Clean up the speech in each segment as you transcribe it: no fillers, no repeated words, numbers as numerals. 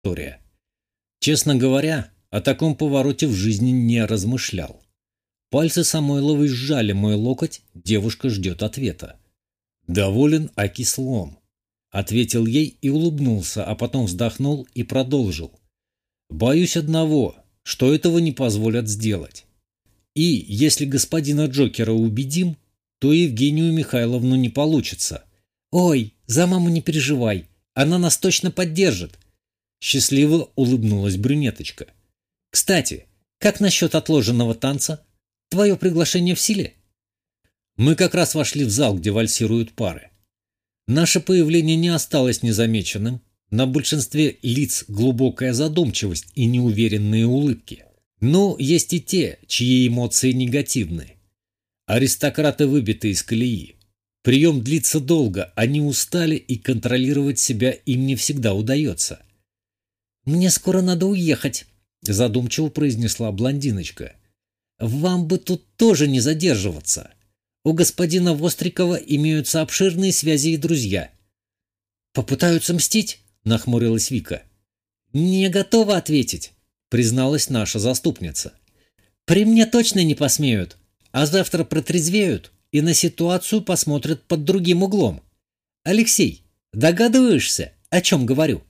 Виктория. Честно говоря, о таком повороте в жизни не размышлял. Пальцы Самойловой сжали мой локоть, девушка ждет ответа. «Доволен, аки слон», — ответил ей и улыбнулся, а потом вздохнул и продолжил. «Боюсь одного, что этого не позволят сделать. И если господина Джокера убедим, то Евгению Михайловну не получится». «Ой, за маму не переживай, она нас точно поддержит», — счастливо улыбнулась брюнеточка. «Кстати, как насчет отложенного танца? Твое приглашение в силе?» Мы как раз вошли в зал, где вальсируют пары. Наше появление не осталось незамеченным. На большинстве лиц глубокая задумчивость и неуверенные улыбки. Но есть и те, чьи эмоции негативны. Аристократы выбиты из колеи. Прием длится долго, они устали, и контролировать себя им не всегда удается. «Мне скоро надо уехать», — задумчиво произнесла блондиночка. «Вам бы тут тоже не задерживаться. У господина Вострикова имеются обширные связи и друзья». «Попытаются мстить?» — нахмурилась Вика. «Не готова ответить», — призналась наша заступница. «При мне точно не посмеют, а завтра протрезвеют и на ситуацию посмотрят под другим углом. Алексей, догадываешься, о чем говорю?»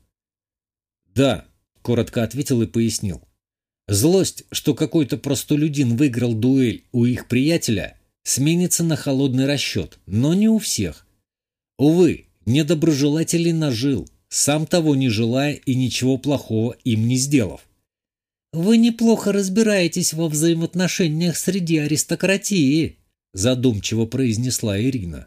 «Да», — коротко ответил и пояснил. «Злость, что какой-то простолюдин выиграл дуэль у их приятеля, сменится на холодный расчет, но не у всех. Увы, недоброжелателей нажил, сам того не желая и ничего плохого им не сделав». «Вы неплохо разбираетесь во взаимоотношениях среди аристократии», — задумчиво произнесла Ирина.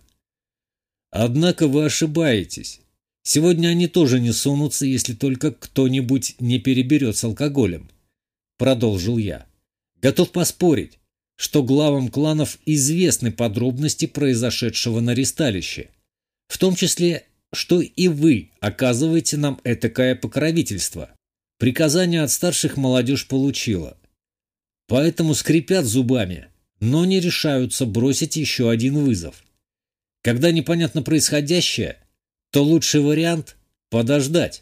«Однако вы ошибаетесь. Сегодня они тоже не сунутся, если только кто-нибудь не переберет с алкоголем», — продолжил я. «Готов поспорить, что главам кланов известны подробности произошедшего на ристалище, в том числе, что и вы оказываете нам этакое покровительство. Приказание от старших молодежь получила. Поэтому скрипят зубами, но не решаются бросить еще один вызов. Когда непонятно происходящее, то лучший вариант — подождать».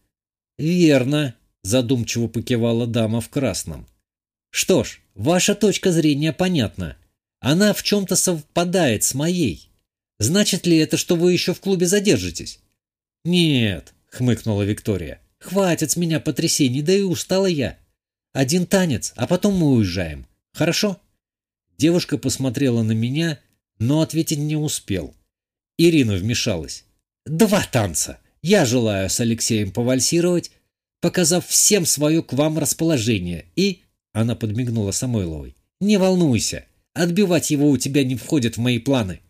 «Верно», — задумчиво покивала дама в красном. «Что ж, ваша точка зрения понятна. Она в чем-то совпадает с моей. Значит ли это, что вы еще в клубе задержитесь?» «Нет», — хмыкнула Виктория. «Хватит с меня потрясений, да и устала я. Один танец, а потом мы уезжаем. Хорошо?» Девушка посмотрела на меня, но ответить не успел. Ирина вмешалась. «Два танца. Я желаю с Алексеем повальсировать, показав всем свое к вам расположение, и...» Она подмигнула Самойловой. «Не волнуйся, отбивать его у тебя не входит в мои планы».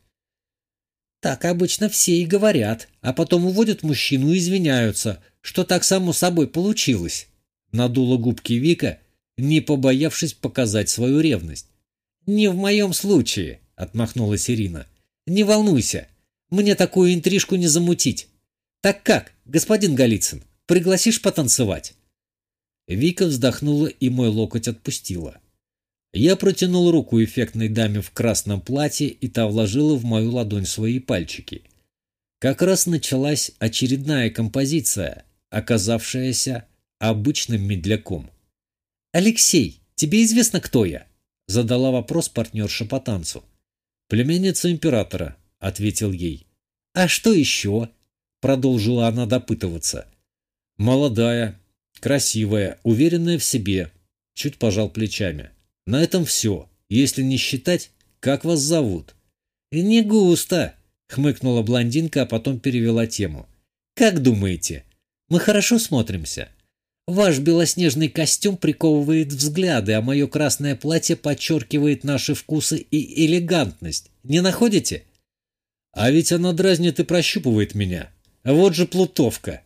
«Так обычно все и говорят, а потом уводят мужчину и извиняются, что так само собой получилось», — надула губки Вика, не побоявшись показать свою ревность. «Не в моем случае», — отмахнулась Ирина. «Не волнуйся, мне такую интрижку не замутить. Так как, господин Голицын, пригласишь потанцевать?» Вика вздохнула и мой локоть отпустила. Я протянул руку эффектной даме в красном платье, и та вложила в мою ладонь свои пальчики. Как раз началась очередная композиция, оказавшаяся обычным медляком. «Алексей, тебе известно, кто я?» — задала вопрос партнерша по танцу. «Племянница императора», — ответил ей. «А что еще?» — продолжила она допытываться. «Молодая, красивая, уверенная в себе», — чуть пожал плечами. «На этом все, если не считать, как вас зовут». «Не густо», — хмыкнула блондинка, а потом перевела тему. «Как думаете, мы хорошо смотримся? Ваш белоснежный костюм приковывает взгляды, а мое красное платье подчеркивает наши вкусы и элегантность. Не находите?» «А ведь она дразнит и прощупывает меня. Вот же плутовка».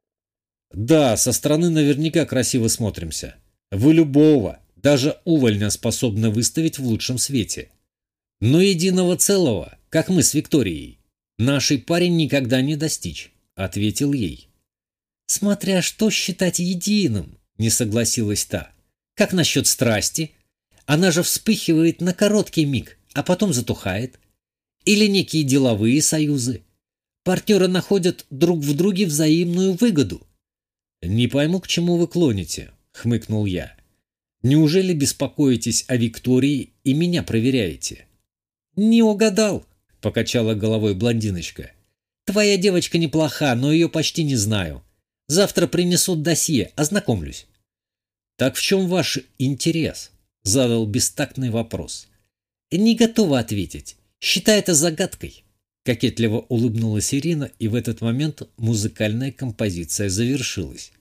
«Да, со стороны наверняка красиво смотримся. Вы любого, даже увольня, способны выставить в лучшем свете. Но единого целого, как мы с Викторией, нашей парень никогда не достичь», — ответил ей. «Смотря что считать единым», — не согласилась та. «Как насчет страсти? Она же вспыхивает на короткий миг, а потом затухает. Или некие деловые союзы. Партнеры находят друг в друге взаимную выгоду. «Не пойму, к чему вы клоните», — хмыкнул я. «Неужели беспокоитесь о Виктории и меня проверяете?» «Не угадал», — покачала головой блондиночка. «Твоя девочка неплоха, но ее почти не знаю. Завтра принесут досье, ознакомлюсь». «Так в чем ваш интерес?» — задал бестактный вопрос. «Не готова ответить. Считай это загадкой». Кокетливо улыбнулась Ирина, и в этот момент музыкальная композиция завершилась.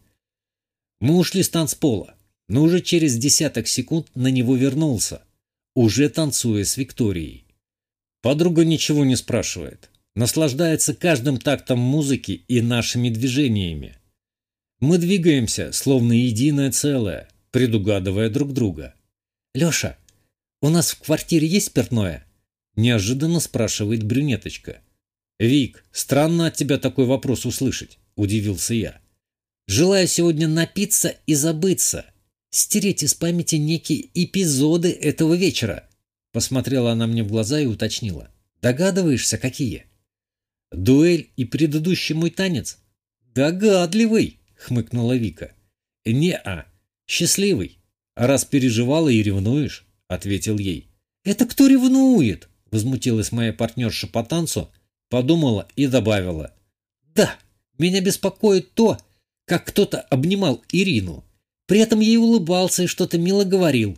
Мы ушли с танцпола, но уже через десяток секунд на него вернулся, уже танцуя с Викторией. Подруга ничего не спрашивает, наслаждается каждым тактом музыки и нашими движениями. Мы двигаемся, словно единое целое, предугадывая друг друга. «Леша, у нас в квартире есть спиртное?» Неожиданно спрашивает брюнеточка. «Вик, странно от тебя такой вопрос услышать», – удивился я. «Желаю сегодня напиться и забыться, стереть из памяти некие эпизоды этого вечера», – посмотрела она мне в глаза и уточнила. «Догадываешься, какие?» «Дуэль и предыдущий мой танец?» «Догадливый», – хмыкнула Вика. «Не-а, счастливый, раз переживала и ревнуешь», – ответил ей. «Это кто ревнует?» – возмутилась моя партнерша по танцу, подумала и добавила. «Да, меня беспокоит то, как кто-то обнимал Ирину, при этом ей улыбался и что-то мило говорил.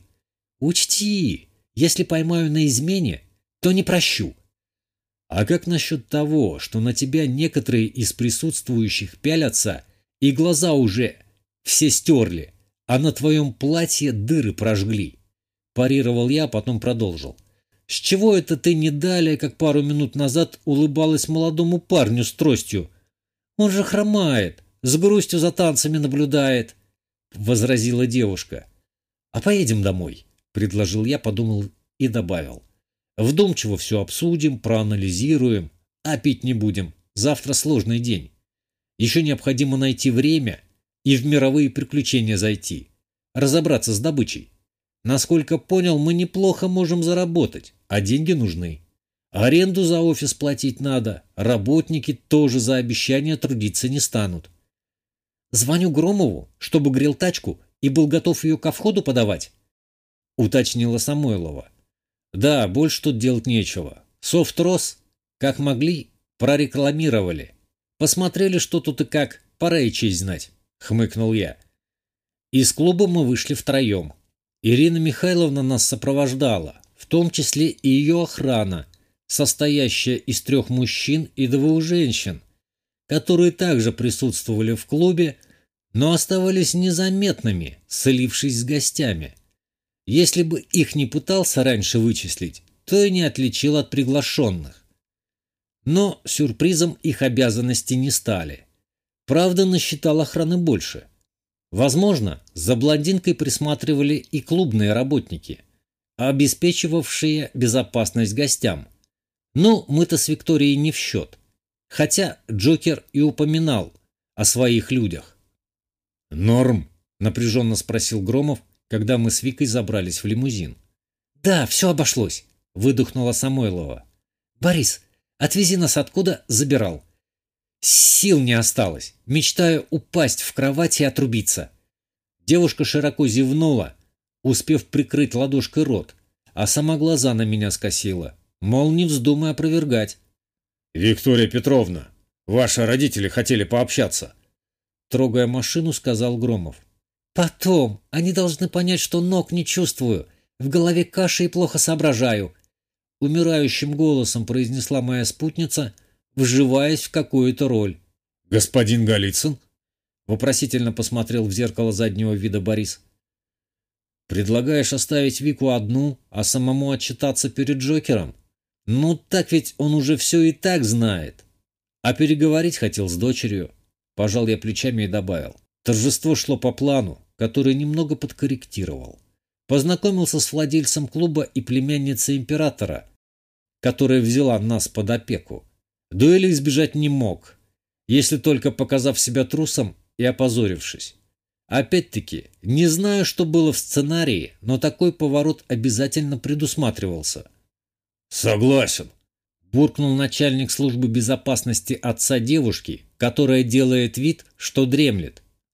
Учти, если поймаю на измене, то не прощу». «А как насчет того, что на тебя некоторые из присутствующих пялятся и глаза уже все стерли, а на твоем платье дыры прожгли?» Парировал я, потом продолжил. «С чего это ты не далее, как пару минут назад улыбалась молодому парню с тростью? Он же хромает, с грустью за танцами наблюдает», — возразила девушка. «А поедем домой», — предложил я, подумал и добавил. «Вдумчиво все обсудим, проанализируем, а пить не будем. Завтра сложный день. Еще необходимо найти время и в мировые приключения зайти, разобраться с добычей. Насколько понял, мы неплохо можем заработать, а деньги нужны. Аренду за офис платить надо, работники тоже за обещание трудиться не станут». «Звоню Громову, чтобы грел тачку и был готов ее ко входу подавать», — уточнила Самойлова. «Да, больше тут делать нечего. Софт-рос, как могли, прорекламировали. Посмотрели, что тут и как, пора и честь знать», — хмыкнул я. Из клуба мы вышли втроем. Ирина Михайловна нас сопровождала, в том числе и ее охрана, состоящая из 3 мужчин и 2 женщин, которые также присутствовали в клубе, но оставались незаметными, слившись с гостями. Если бы их не пытался раньше вычислить, то и не отличил от приглашенных. Но сюрпризом их обязанности не стали. Правда, насчитал охраны больше. Возможно, за блондинкой присматривали и клубные работники, обеспечивавшие безопасность гостям. Но мы-то с Викторией не в счет. Хотя Джокер и упоминал о своих людях. «Норм?» – напряженно спросил Громов, когда мы с Викой забрались в лимузин. «Да, все обошлось», – выдохнула Самойлова. «Борис, отвези нас откуда забирал. Сил не осталось. Мечтаю упасть в кровать и отрубиться». Девушка широко зевнула, успев прикрыть ладошкой рот, а сама глаза на меня скосила, мол, не вздумай опровергать. «Виктория Петровна, ваши родители хотели пообщаться», — трогая машину, сказал Громов. «Потом. Они должны понять, что ног не чувствую, в голове каша и плохо соображаю», — умирающим голосом произнесла моя спутница, вживаясь в какую-то роль. «Господин Голицын?» — вопросительно посмотрел в зеркало заднего вида Борис. «Предлагаешь оставить Вику одну, а самому отчитаться перед Джокером? Ну, так ведь он уже все и так знает. А переговорить хотел с дочерью». Пожал я плечами и добавил. Торжество шло по плану, который немного подкорректировал. Познакомился с владельцем клуба и племянницей императора, которая взяла нас под опеку. Дуэли избежать не мог, если только показав себя трусом и опозорившись. Опять-таки, не знаю, что было в сценарии, но такой поворот обязательно предусматривался. «Согласен», – буркнул начальник службы безопасности отца девушки, которая делает вид, что дремлет.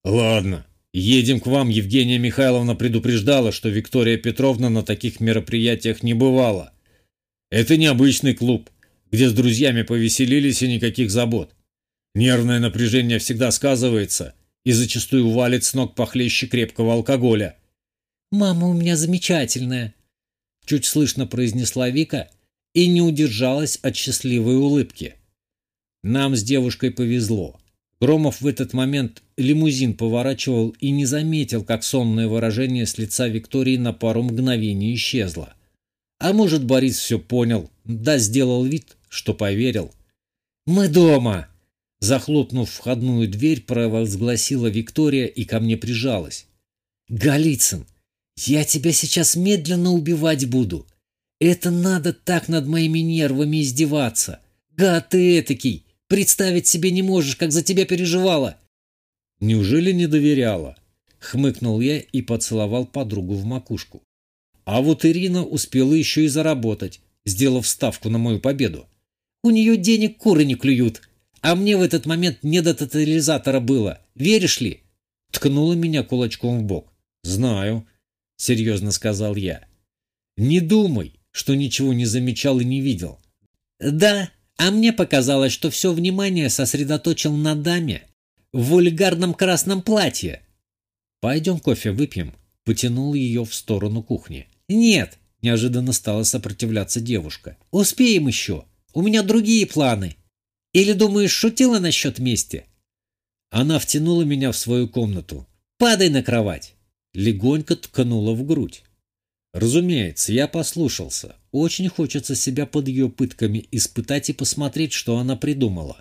Ладно, едем к вам. Евгения Михайловна предупреждала, что Виктория Петровна на таких мероприятиях не бывала. Это необычный клуб, где с друзьями повеселились и никаких забот. Нервное напряжение всегда сказывается и зачастую валит с ног похлеще крепкого алкоголя. «Мама у меня замечательная», — чуть слышно произнесла Вика и не удержалась от счастливой улыбки. Нам с девушкой повезло. Громов в этот момент лимузин поворачивал и не заметил, как сонное выражение с лица Виктории на пару мгновений исчезло. А может, Борис все понял, да сделал вид, что поверил. «Мы дома!» Захлопнув входную дверь, провозгласила Виктория и ко мне прижалась. «Голицын, я тебя сейчас медленно убивать буду. Это надо так над моими нервами издеваться. Гад ты этакий! Представить себе не можешь, как за тебя переживала!» «Неужели не доверяла?» — хмыкнул я и поцеловал подругу в макушку. А вот Ирина успела еще и заработать, сделав ставку на мою победу. «У нее денег куры не клюют, а мне в этот момент не до тотализатора было. Веришь ли?» Ткнула меня кулачком в бок. «Знаю», — серьезно сказал я. «Не думай, что ничего не замечал и не видел». «Да, а мне показалось, что все внимание сосредоточил на даме в вульгарном красном платье». «Пойдем кофе выпьем», — потянул ее в сторону кухни. «Нет», — неожиданно стала сопротивляться девушка. «Успеем еще. У меня другие планы. Или, думаешь, шутила насчет мести?» Она втянула меня в свою комнату. «Падай на кровать!» Легонько ткнула в грудь. Разумеется, я послушался. Очень хочется себя под ее пытками испытать и посмотреть, что она придумала.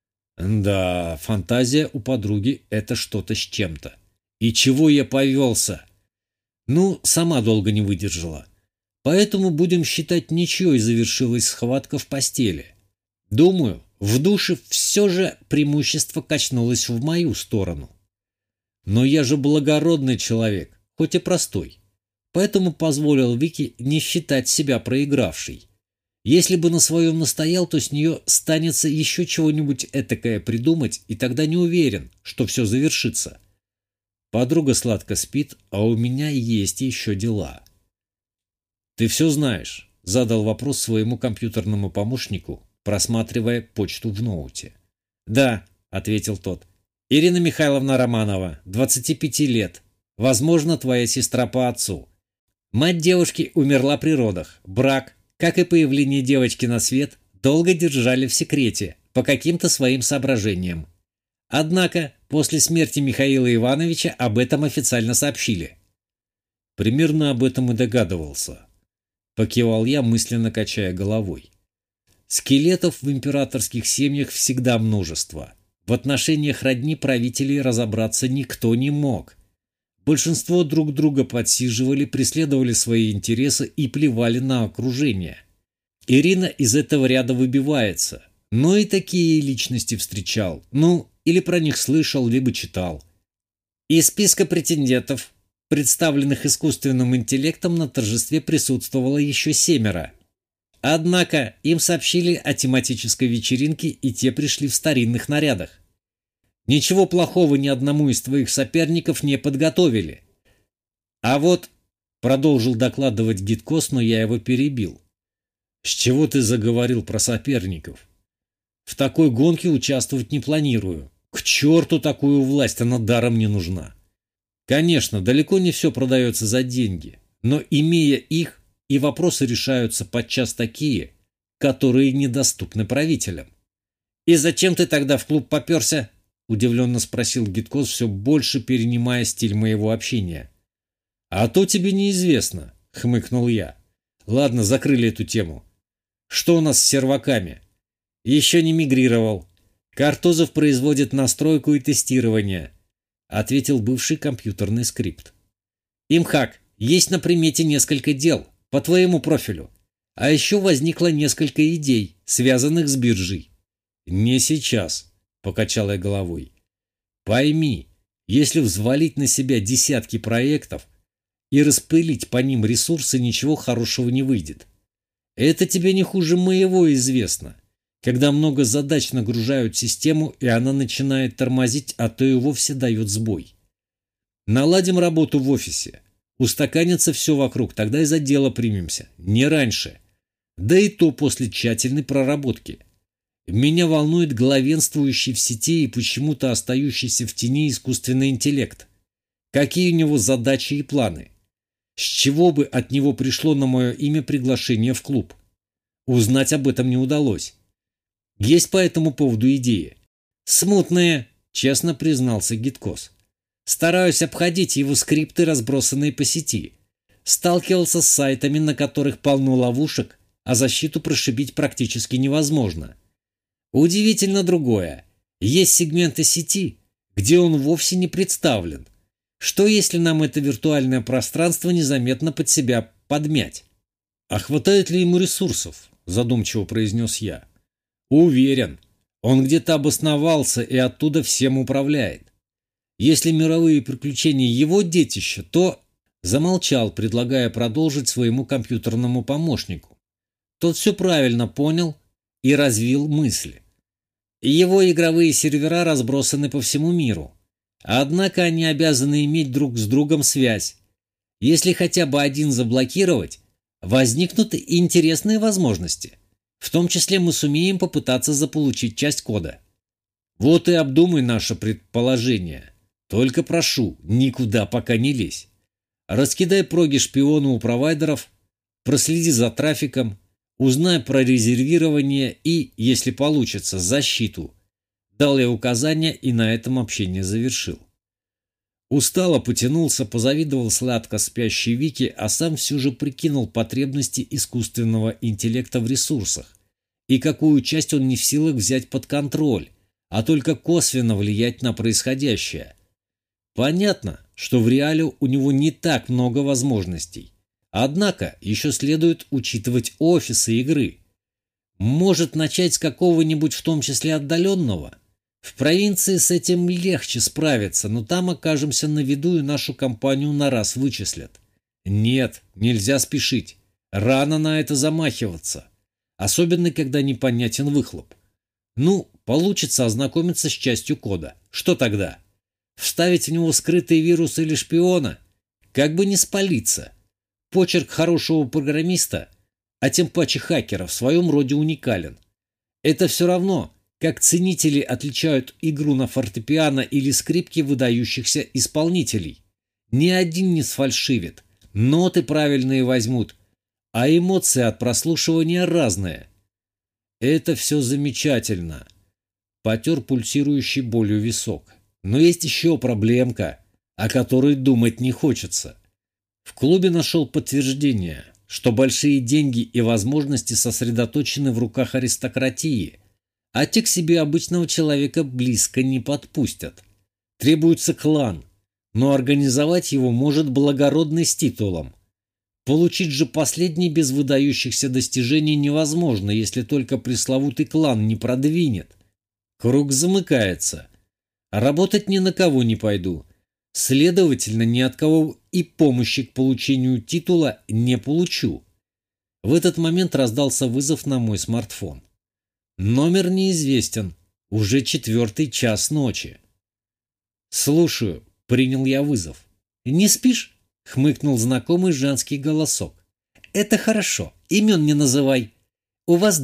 Да, фантазия у подруги — это что-то с чем-то. И чего я повелся? Ну, сама долго не выдержала. Поэтому будем считать, ничьей завершилась схватка в постели. Думаю, в душе все же преимущество качнулось в мою сторону. Но я же благородный человек, хоть и простой. Поэтому позволил Вике не считать себя проигравшей. Если бы на своем настоял, то с нее станется еще чего-нибудь этакое придумать, и тогда не уверен, что все завершится. Подруга сладко спит, а у меня есть еще дела. «Ты все знаешь?» — задал вопрос своему компьютерному помощнику, просматривая почту в ноуте. «Да», — ответил тот. «Ирина Михайловна Романова, 25 лет. Возможно, твоя сестра по отцу. Мать девушки умерла при родах. Брак, как и появление девочки на свет, долго держали в секрете по каким-то своим соображениям. Однако после смерти Михаила Ивановича об этом официально сообщили». «Примерно об этом и догадывался», — покивал я, мысленно качая головой. «Скелетов в императорских семьях всегда множество. В отношениях родни правителей разобраться никто не мог. Большинство друг друга подсиживали, преследовали свои интересы и плевали на окружение. Ирина из этого ряда выбивается, но и такие личности встречал, или про них слышал, либо читал. Из списка претендентов, представленных искусственным интеллектом, на торжестве присутствовало еще 7. Однако им сообщили о тематической вечеринке, и те пришли в старинных нарядах. Ничего плохого ни одному из твоих соперников не подготовили. А вот, продолжил докладывать Гиткос, но я его перебил. С чего ты заговорил про соперников? В такой гонке участвовать не планирую. К черту такую власть, она даром не нужна. Конечно, далеко не все продается за деньги, но имея их, и вопросы решаются подчас такие, которые недоступны правителям. «И зачем ты тогда в клуб поперся?» — удивленно спросил Гиткос, все больше перенимая стиль моего общения. «А то тебе неизвестно», — хмыкнул я. «Ладно, закрыли эту тему. Что у нас с серваками?» «Еще не мигрировал. Картузов производит настройку и тестирование», — ответил бывший компьютерный скрипт. «Имхак, есть на примете несколько дел по твоему профилю. А еще возникло несколько идей, связанных с биржей». «Не сейчас», — покачал я головой. «Пойми, если взвалить на себя десятки проектов и распылить по ним ресурсы, ничего хорошего не выйдет. Это тебе не хуже моего известно. когда много задач нагружают систему, и она начинает тормозить, а то и вовсе дает сбой. Наладим работу в офисе. Устаканится все вокруг, тогда и за дело примемся. Не раньше. Да и то после тщательной проработки. Меня волнует главенствующий в сети и почему-то остающийся в тени искусственный интеллект. Какие у него задачи и планы? С чего бы от него пришло на мое имя приглашение в клуб? Узнать об этом не удалось. Есть по этому поводу идеи? Смутные, честно признался Гиткос. Стараюсь обходить его скрипты, разбросанные по сети. Сталкивался с сайтами, на которых полно ловушек, а защиту прошибить практически невозможно. Удивительно другое. Есть сегменты сети, где он вовсе не представлен. Что если нам это виртуальное пространство незаметно под себя подмять? А хватает ли ему ресурсов? Задумчиво произнес я. Уверен, он где-то обосновался и оттуда всем управляет. Если мировые приключения его детище, то... Замолчал, предлагая продолжить своему компьютерному помощнику. Тот все правильно понял и развил мысли. Его игровые сервера разбросаны по всему миру. Однако они обязаны иметь друг с другом связь. Если хотя бы один заблокировать, возникнут интересные возможности. В том числе мы сумеем попытаться заполучить часть кода. Вот и обдумай наше предположение. Только прошу, никуда пока не лезь. Раскидай проги шпиона у провайдеров, проследи за трафиком, узнай про резервирование и, если получится, защиту. Дал я указания и на этом общение завершил. Устало потянулся, позавидовал сладко спящей Вике, а сам все же прикинул потребности искусственного интеллекта в ресурсах и какую часть он не в силах взять под контроль, а только косвенно влиять на происходящее. Понятно, что в реале у него не так много возможностей. Однако еще следует учитывать офисы игры. Может начать с какого-нибудь, в том числе отдаленного? В провинции с этим легче справиться, но там окажемся на виду и нашу компанию на раз вычислят. Нет, нельзя спешить. Рано на это замахиваться. Особенно, когда непонятен выхлоп. Ну, получится ознакомиться с частью кода. Что тогда? Вставить в него скрытый вирус или шпиона? Как бы не спалиться. Почерк хорошего программиста, а тем паче хакера, в своем роде уникален. Это все равно, как ценители отличают игру на фортепиано или скрипке выдающихся исполнителей. Ни один не сфальшивит, ноты правильные возьмут, а эмоции от прослушивания разные. Это все замечательно. Потер пульсирующий болью висок. Но есть еще проблемка, о которой думать не хочется. В клубе нашел подтверждение, что большие деньги и возможности сосредоточены в руках аристократии, а те к себе обычного человека близко не подпустят. Требуется клан, но организовать его может благородный с титулом. Получить же последний без выдающихся достижений невозможно, если только пресловутый клан не продвинет. Круг замыкается. Работать ни на кого не пойду. Следовательно, ни от кого и помощи к получению титула не получу. В этот момент раздался вызов на мой смартфон. Номер неизвестен. Уже 4 час ночи. «Слушаю», — принял я вызов. «Не спишь?» — хмыкнул знакомый женский голосок. «Это хорошо. Имен не называй. У вас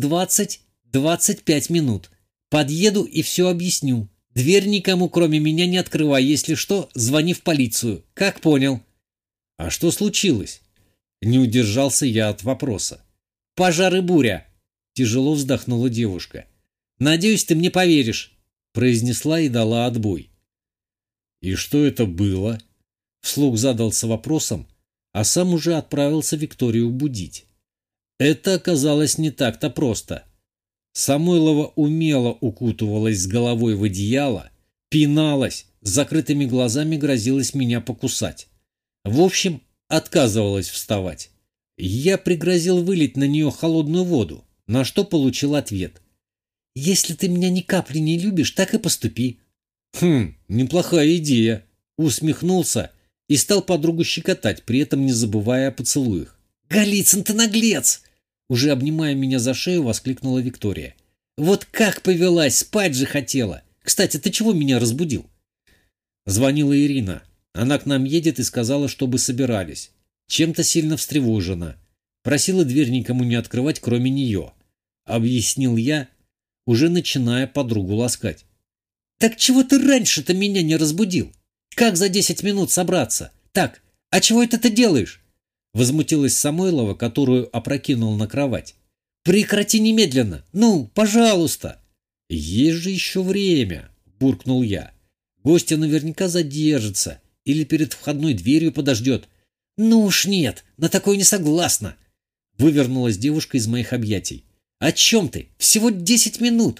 20-25 минут. Подъеду и все объясню. Дверь никому, кроме меня, не открывай. Если что, звони в полицию. Как понял?» «А что случилось?» Не удержался я от вопроса. «Пожар и буря», — тяжело вздохнула девушка. «Надеюсь, ты мне поверишь», — произнесла и дала отбой. «И что это было?» Вслух задался вопросом, а сам уже отправился Викторию будить. Это оказалось не так-то просто. Самойлова умело укутывалась с головой в одеяло, пиналась, с закрытыми глазами грозилась меня покусать. В общем, отказывалась вставать. Я пригрозил вылить на нее холодную воду, на что получил ответ. «Если ты меня ни капли не любишь, так и поступи». Неплохая идея. Усмехнулся и стал подругу щекотать, при этом не забывая о поцелуях. «Голицын, ты наглец!» Уже обнимая меня за шею, воскликнула Виктория. Вот как повелась, спать же хотела. Кстати, ты чего меня разбудил? Звонила Ирина. Она к нам едет и сказала, чтобы собирались. Чем-то сильно встревожена. Просила дверь никому не открывать, кроме нее. Объяснил я, уже начиная подругу ласкать. Так чего ты раньше-то меня не разбудил? Как за 10 минут собраться? Так, а чего это ты делаешь? Возмутилась Самойлова, которую опрокинул на кровать. Прекрати немедленно. Ну, пожалуйста. Есть же еще время, буркнул я. Гостья наверняка задержится или перед входной дверью подождет. Ну уж нет, на такое не согласна. Вывернулась девушка из моих объятий. О чем ты? Всего 10 минут.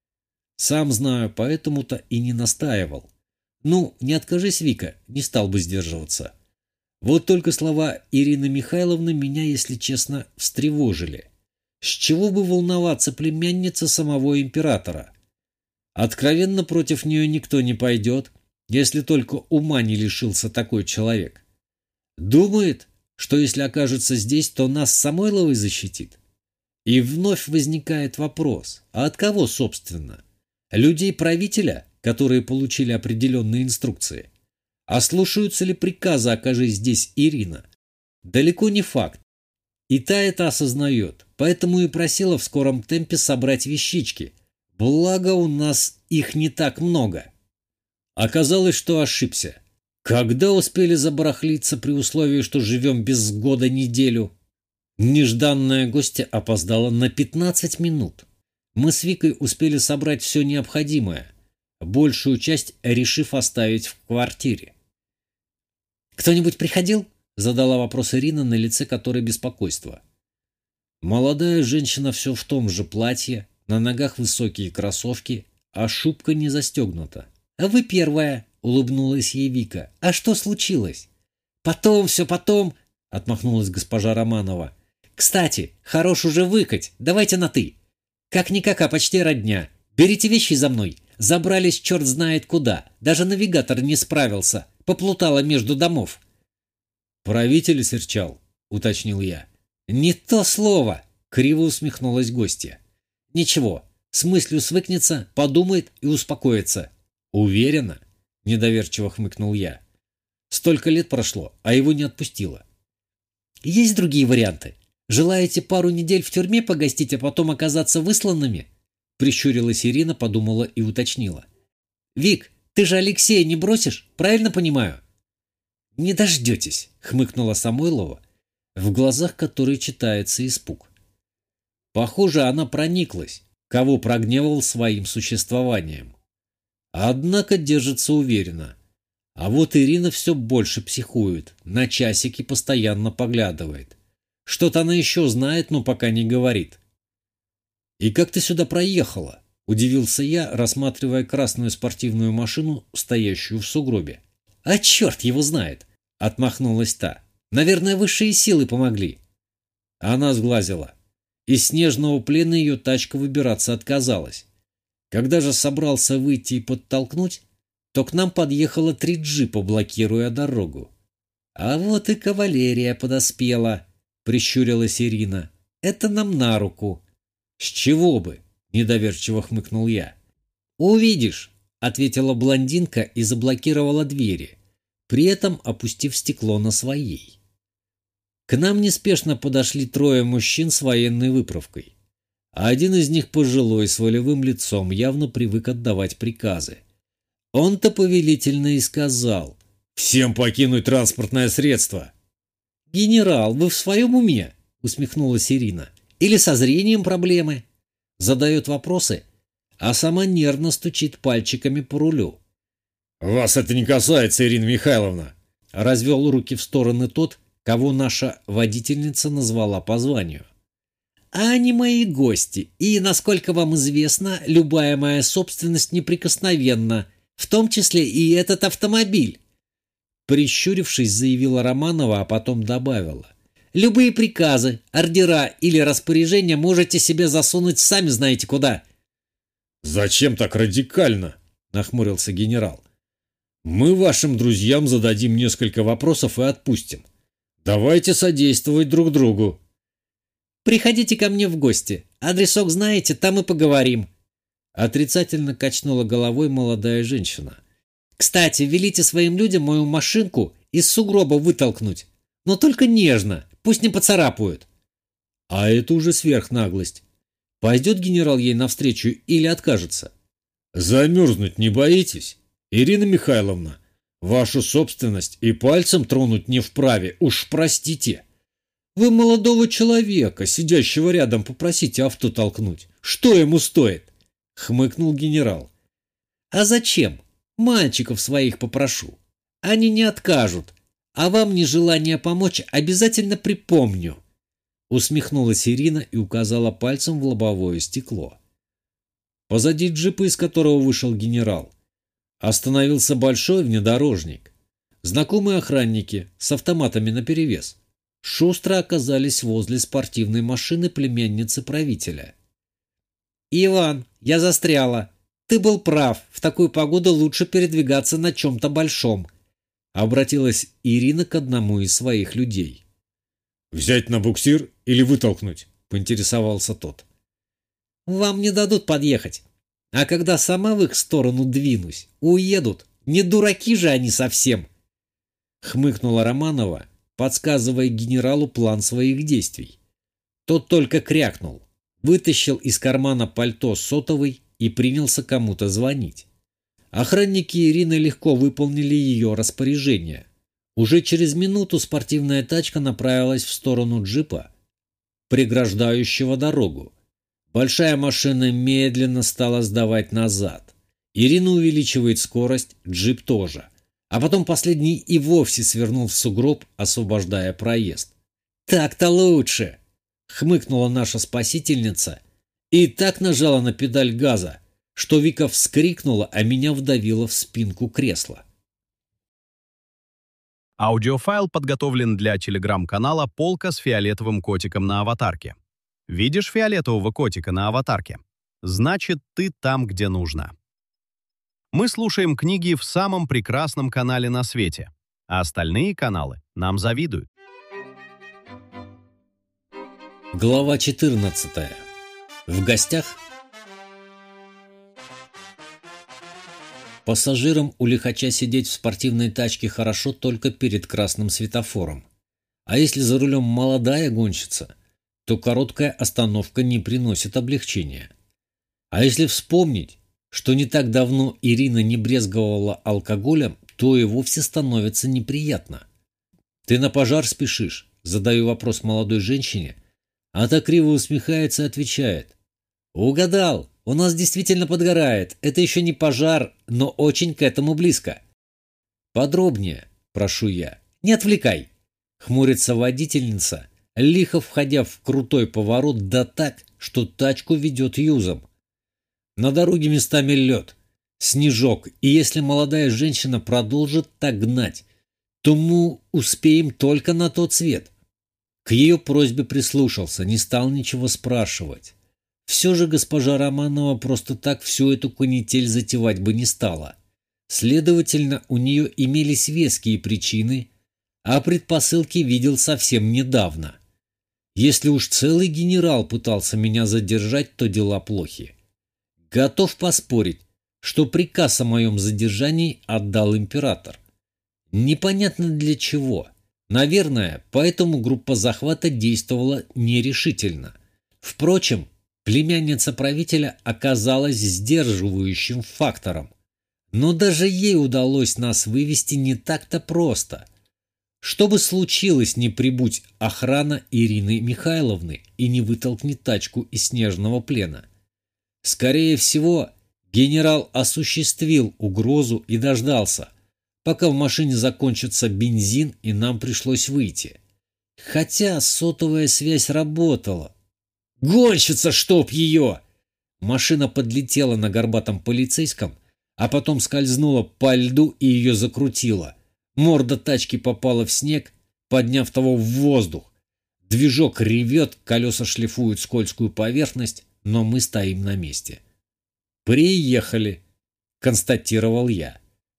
Сам знаю, поэтому-то и не настаивал. Ну, не откажись, Вика, не стал бы сдерживаться. Вот только слова Ирины Михайловны меня, если честно, встревожили. С чего бы волноваться племянница самого императора? Откровенно против нее никто не пойдет, если только ума не лишился такой человек. Думает, что если окажется здесь, то нас Самойловой защитит. И вновь возникает вопрос, а от кого, собственно? Людей правителя, которые получили определенные инструкции? А слушаются ли приказа, окажись здесь Ирина? Далеко не факт. И та это осознает, поэтому и просила в скором темпе собрать вещички. Благо у нас их не так много. Оказалось, что ошибся. Когда успели забарахлиться при условии, что живем без года неделю? Нежданная гостья опоздала на 15 минут. Мы с Викой успели собрать все необходимое, большую часть решив оставить в квартире. «Кто-нибудь приходил?» — задала вопрос Ирина, на лице которой беспокойство. Молодая женщина все в том же платье, на ногах высокие кроссовки, а шубка не застегнута. «А вы первая», — улыбнулась ей Вика. «А что случилось?» «Потом, все потом», — отмахнулась госпожа Романова. «Кстати, хорош уже выкать, давайте на «ты». Как-никак, а почти родня. Берите вещи за мной. Забрались черт знает куда. Даже навигатор не справился. Поплутала между домов». «Правитель серчал», — уточнил я. «Не то слово», — криво усмехнулась гостья. «Ничего, с мыслью свыкнется, подумает и успокоится». «Уверена?» — недоверчиво хмыкнул я. «Столько лет прошло, а его не отпустило». «Есть другие варианты. Желаете пару недель в тюрьме погостить, а потом оказаться высланными?» Прищурилась Ирина, подумала и уточнила. «Вик, ты же Алексея не бросишь, правильно понимаю?» «Не дождетесь», — хмыкнула Самойлова, в глазах которой читается испуг. Похоже, она прониклась, кого прогневал своим существованием. Однако держится уверенно. А вот Ирина все больше психует, на часики постоянно поглядывает. Что-то она еще знает, но пока не говорит. «И как ты сюда проехала?» – удивился я, рассматривая красную спортивную машину, стоящую в сугробе. «А черт его знает!» – отмахнулась та. «Наверное, высшие силы помогли». Она сглазила. Из снежного плена ее тачка выбираться отказалась. Когда же собрался выйти и подтолкнуть, то к нам подъехало 3 джипа, блокируя дорогу. «А вот и кавалерия подоспела», — прищурилась Ирина. «Это нам на руку». «С чего бы?» — недоверчиво хмыкнул я. «Увидишь», — ответила блондинка и заблокировала двери, при этом опустив стекло на своей. К нам неспешно подошли 3 мужчин с военной выправкой. Один из них пожилой, с волевым лицом, явно привык отдавать приказы. Он-то повелительно и сказал: «Всем покинуть транспортное средство!» «Генерал, вы в своем уме?» — усмехнулась Ирина. «Или со зрением проблемы?» Задает вопросы, а сама нервно стучит пальчиками по рулю. «Вас это не касается, Ирина Михайловна!» — развел руки в стороны тот, кого наша водительница назвала по званию. «А они мои гости, и, насколько вам известно, любая моя собственность неприкосновенна, в том числе и этот автомобиль», — прищурившись, заявила Романова, а потом добавила. «Любые приказы, ордера или распоряжения можете себе засунуть сами знаете куда». «Зачем так радикально?» — нахмурился генерал. «Мы вашим друзьям зададим несколько вопросов и отпустим. Давайте содействовать друг другу». Приходите ко мне в гости. Адресок знаете, там и поговорим». Отрицательно качнула головой молодая женщина. «Кстати, велите своим людям мою машинку из сугроба вытолкнуть. Но только нежно, пусть не поцарапают». А это уже сверхнаглость. Пойдет генерал ей навстречу или откажется? Замерзнуть не боитесь, Ирина Михайловна? Вашу собственность и пальцем тронуть не вправе, уж простите. Вы молодого человека, сидящего рядом, попросите авто толкнуть. Что ему стоит? Хмыкнул генерал. «А зачем? Мальчиков своих попрошу. Они не откажут. А вам нежелание помочь обязательно припомню». Усмехнулась Ирина и указала пальцем в лобовое стекло. Позади джипа, из которого вышел генерал, остановился большой внедорожник. Знакомые охранники с автоматами наперевес шустро оказались возле спортивной машины племянницы правителя. «Иван, я застряла. Ты был прав, в такую погоду лучше передвигаться на чем-то большом», обратилась Ирина к одному из своих людей. «Взять на буксир или вытолкнуть?» – поинтересовался тот. «Вам не дадут подъехать. А когда сама в их сторону двинусь, уедут. Не дураки же они совсем!» Хмыкнула Романова, подсказывая генералу план своих действий. Тот только крякнул, вытащил из кармана пальто сотовый и принялся кому-то звонить. Охранники Ирины легко выполнили ее распоряжение. Уже через минуту спортивная тачка направилась в сторону джипа, преграждающего дорогу. Большая машина медленно стала сдавать назад. Ирина увеличивает скорость, джип тоже. А потом последний и вовсе свернул в сугроб, освобождая проезд. «Так-то лучше!» — хмыкнула наша спасительница и так нажала на педаль газа, что Вика вскрикнула, а меня вдавило в спинку кресла. Аудиофайл подготовлен для телеграм-канала «Полка с фиолетовым котиком на аватарке». Видишь фиолетового котика на аватарке? Значит, ты там, где нужно. Мы слушаем книги в самом прекрасном канале на свете, а остальные каналы нам завидуют. Глава 14. В гостях. Пассажирам у лихача сидеть в спортивной тачке хорошо только перед красным светофором. А если за рулем молодая гонщица, то короткая остановка не приносит облегчения. А если вспомнить, что не так давно Ирина не брезговала алкоголем, то и вовсе становится неприятно. «Ты на пожар спешишь?» – задаю вопрос молодой женщине, а та криво усмехается и отвечает. «Угадал! У нас действительно подгорает. Это еще не пожар, но очень к этому близко». «Подробнее», – прошу я. «Не отвлекай», – хмурится водительница, лихо входя в крутой поворот, да так, что тачку ведет юзом. На дороге местами лед, снежок, и если молодая женщина продолжит так гнать, то мы успеем только на тот свет. К ее просьбе прислушался, не стал ничего спрашивать. Все же госпожа Романова просто так всю эту канитель затевать бы не стала. Следовательно, у нее имелись веские причины, а предпосылки видел совсем недавно. Если уж целый генерал пытался меня задержать, то дела плохи. Готов поспорить, что приказ о моем задержании отдал император. Непонятно для чего. Наверное, поэтому группа захвата действовала нерешительно. Впрочем, племянница правителя оказалась сдерживающим фактором. Но даже ей удалось нас вывести не так-то просто. Что бы случилось, не прибудь охрана Ирины Михайловны и не вытолкнет тачку из снежного плена? Скорее всего, генерал осуществил угрозу и дождался, пока в машине закончится бензин и нам пришлось выйти. Хотя сотовая связь работала. «Гонщица, чтоб ее!» Машина подлетела на горбатом полицейском, а потом скользнула по льду и ее закрутило. Морда тачки попала в снег, подняв того в воздух. Движок ревет, колеса шлифуют скользкую поверхность, но мы стоим на месте. «Приехали», — констатировал я.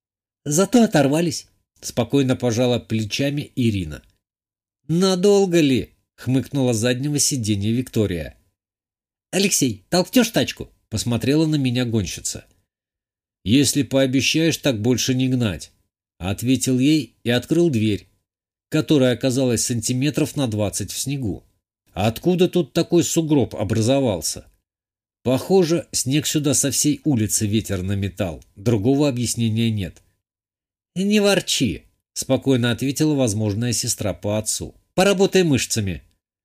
«Зато оторвались», — спокойно пожала плечами Ирина. «Надолго ли?» — хмыкнула с заднего сиденья Виктория. «Алексей, толкнешь тачку?» — посмотрела на меня гонщица. «Если пообещаешь так больше не гнать», — ответил ей и открыл дверь, которая оказалась сантиметров на 20 в снегу. Откуда тут такой сугроб образовался? Похоже, снег сюда со всей улицы ветер наметал. Другого объяснения нет. «Не ворчи», — спокойно ответила возможная сестра по отцу. «Поработай мышцами».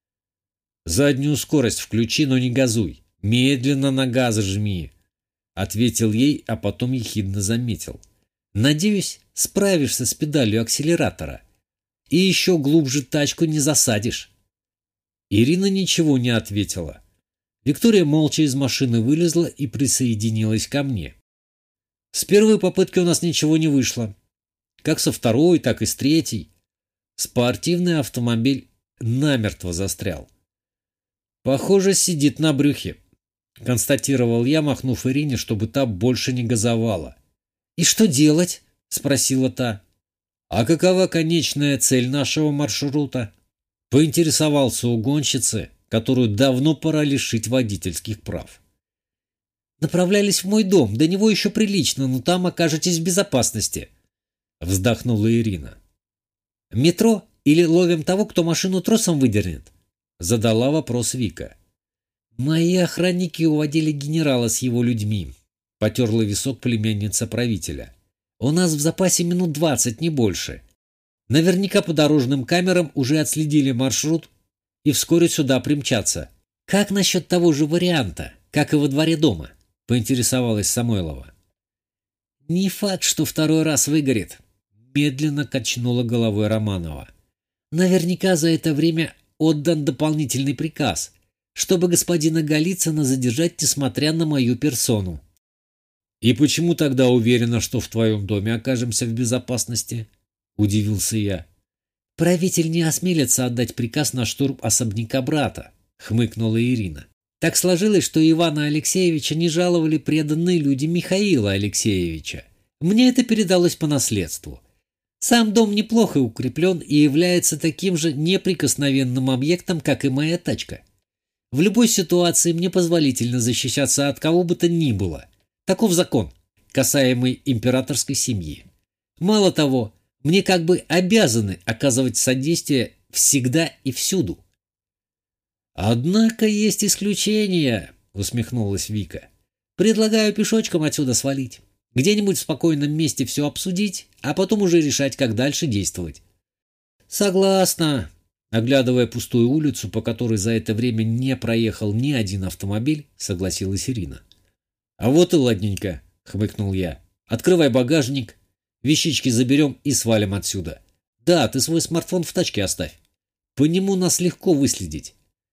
«Заднюю скорость включи, но не газуй. Медленно на газ жми», — ответил ей, а потом ехидно заметил. «Надеюсь, справишься с педалью акселератора. И еще глубже тачку не засадишь». Ирина ничего не ответила. Виктория молча из машины вылезла и присоединилась ко мне. С первой попытки у нас ничего не вышло. Как со второй, так и с третьей. Спортивный автомобиль намертво застрял. «Похоже, сидит на брюхе», — констатировал я, махнув Ирине, чтобы та больше не газовала. «И что делать?» — спросила та. «А какова конечная цель нашего маршрута?» — поинтересовался у гонщицы, которую давно пора лишить водительских прав. «Направлялись в мой дом, до него еще прилично, но там окажетесь в безопасности», — вздохнула Ирина. «Метро или ловим того, кто машину тросом выдернет?» — задала вопрос Вика. «Мои охранники уводили генерала с его людьми», — потерла висок племянница правителя. «У нас в запасе минут 20, не больше. Наверняка по дорожным камерам уже отследили маршрут и вскоре сюда примчатся. Как насчет того же варианта, как и во дворе дома?» — поинтересовалась Самойлова. «Не факт, что второй раз выгорит», — медленно качнула головой Романова. «Наверняка за это время отдан дополнительный приказ, чтобы господина Голицына задержать, несмотря на мою персону». «И почему тогда уверена, что в твоем доме окажемся в безопасности?» — удивился я. «Правитель не осмелится отдать приказ на штурм особняка брата», — хмыкнула Ирина. «Так сложилось, что Ивана Алексеевича не жаловали преданные люди Михаила Алексеевича. Мне это передалось по наследству. Сам дом неплохо укреплен и является таким же неприкосновенным объектом, как и моя тачка. В любой ситуации мне позволительно защищаться от кого бы то ни было. Таков закон, касаемый императорской семьи. Мало того, мне как бы обязаны оказывать содействие всегда и всюду». «Однако есть исключения», — усмехнулась Вика. «Предлагаю пешочком отсюда свалить. Где-нибудь в спокойном месте все обсудить, а потом уже решать, как дальше действовать». «Согласна», — оглядывая пустую улицу, по которой за это время не проехал ни один автомобиль, согласилась Ирина. «А вот и ладненько», — хмыкнул я. «Открывай багажник, вещички заберем и свалим отсюда. Да, ты свой смартфон в тачке оставь. По нему нас легко выследить».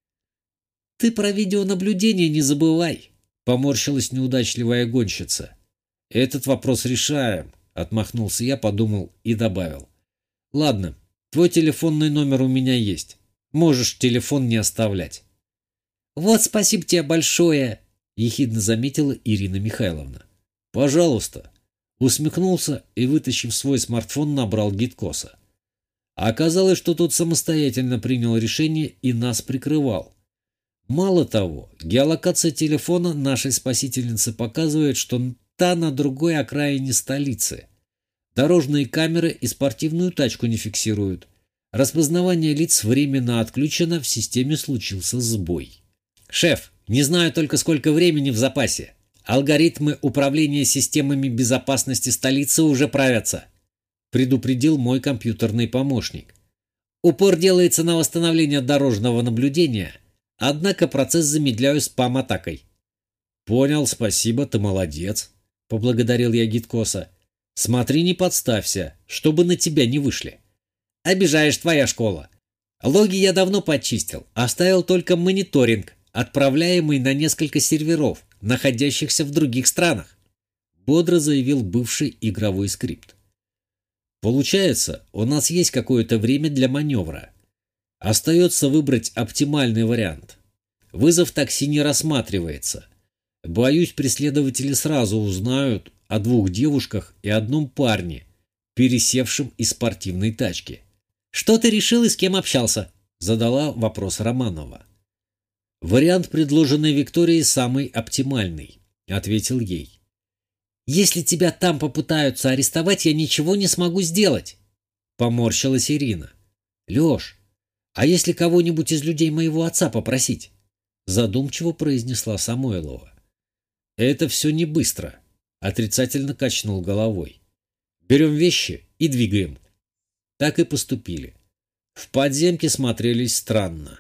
«Ты про видеонаблюдение не забывай», — поморщилась неудачливая гонщица. «Этот вопрос решаем», — отмахнулся я, подумал и добавил. «Ладно, твой телефонный номер у меня есть. Можешь телефон не оставлять». «Вот спасибо тебе большое», — ехидно заметила Ирина Михайловна. «Пожалуйста», — усмехнулся и, вытащив свой смартфон, набрал гидкоса. А оказалось, что тот самостоятельно принял решение и нас прикрывал. Мало того, геолокация телефона нашей спасительницы показывает, что та на другой окраине столицы. Дорожные камеры и спортивную тачку не фиксируют. Распознавание лиц временно отключено, в системе случился сбой. «Шеф, не знаю только сколько времени в запасе. Алгоритмы управления системами безопасности столицы уже правятся», — предупредил мой компьютерный помощник. «Упор делается на восстановление дорожного наблюдения, однако процесс замедляю спам-атакой». «Понял, спасибо, ты молодец», — поблагодарил я гидкоса. «Смотри, не подставься, чтобы на тебя не вышли». «Обижаешь, твоя школа. Логи я давно почистил, оставил только мониторинг, отправляемый на несколько серверов, находящихся в других странах», — бодро заявил бывший игровой скрипт. «Получается, у нас есть какое-то время для маневра. Остается выбрать оптимальный вариант. Вызов такси не рассматривается. Боюсь, преследователи сразу узнают о 2 девушках и одном парне, пересевшем из спортивной тачки». «Что ты решил и с кем общался?» Задала вопрос Романова. «Вариант, предложенный Викторией, самый оптимальный», — ответил ей. «Если тебя там попытаются арестовать, я ничего не смогу сделать», — поморщилась Ирина. «Леш, а если кого-нибудь из людей моего отца попросить?» — задумчиво произнесла Самойлова. «Это все не быстро», — отрицательно качнул головой. «Берем вещи и двигаем». Так и поступили. В подземке смотрелись странно.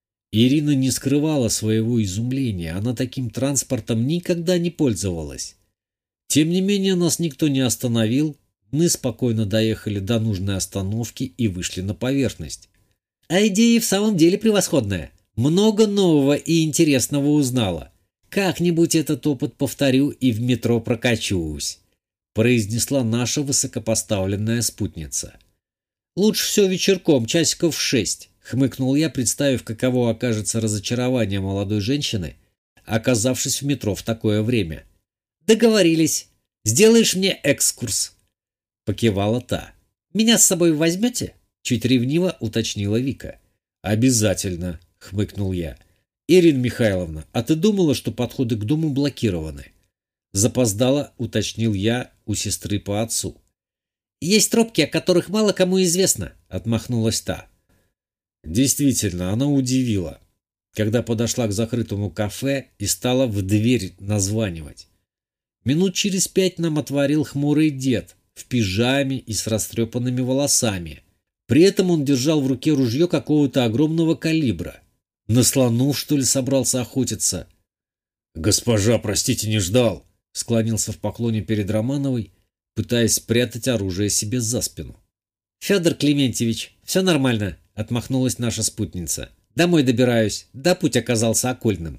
Ирина не скрывала своего изумления, она таким транспортом никогда не пользовалась. Тем не менее, нас никто не остановил, мы спокойно доехали до нужной остановки и вышли на поверхность. «А идея в самом деле превосходная. Много нового и интересного узнала. Как-нибудь этот опыт повторю и в метро прокачусь», — произнесла наша высокопоставленная спутница. «Лучше все вечерком, часиков в 6», — хмыкнул я, представив, каково окажется разочарование молодой женщины, оказавшись в метро в такое время. «Договорились. Сделаешь мне экскурс», — покивала та. «Меня с собой возьмете?» — чуть ревниво уточнила Вика. «Обязательно», — хмыкнул я. «Ирина Михайловна, а ты думала, что подходы к дому блокированы?» Запоздало уточнил я у сестры по отцу. «Есть тропки, о которых мало кому известно», — отмахнулась та. Действительно, она удивила, когда подошла к закрытому кафе и стала в дверь названивать. Минут через 5 нам отворил хмурый дед в пижаме и с растрепанными волосами. При этом он держал в руке ружье какого-то огромного калибра. На слонов, что ли, собрался охотиться? «Госпожа, простите, не ждал», — склонился в поклоне перед Романовой, пытаясь спрятать оружие себе за спину. «Федор Клементьевич, все нормально», — отмахнулась наша спутница. «Домой добираюсь, да путь оказался окольным».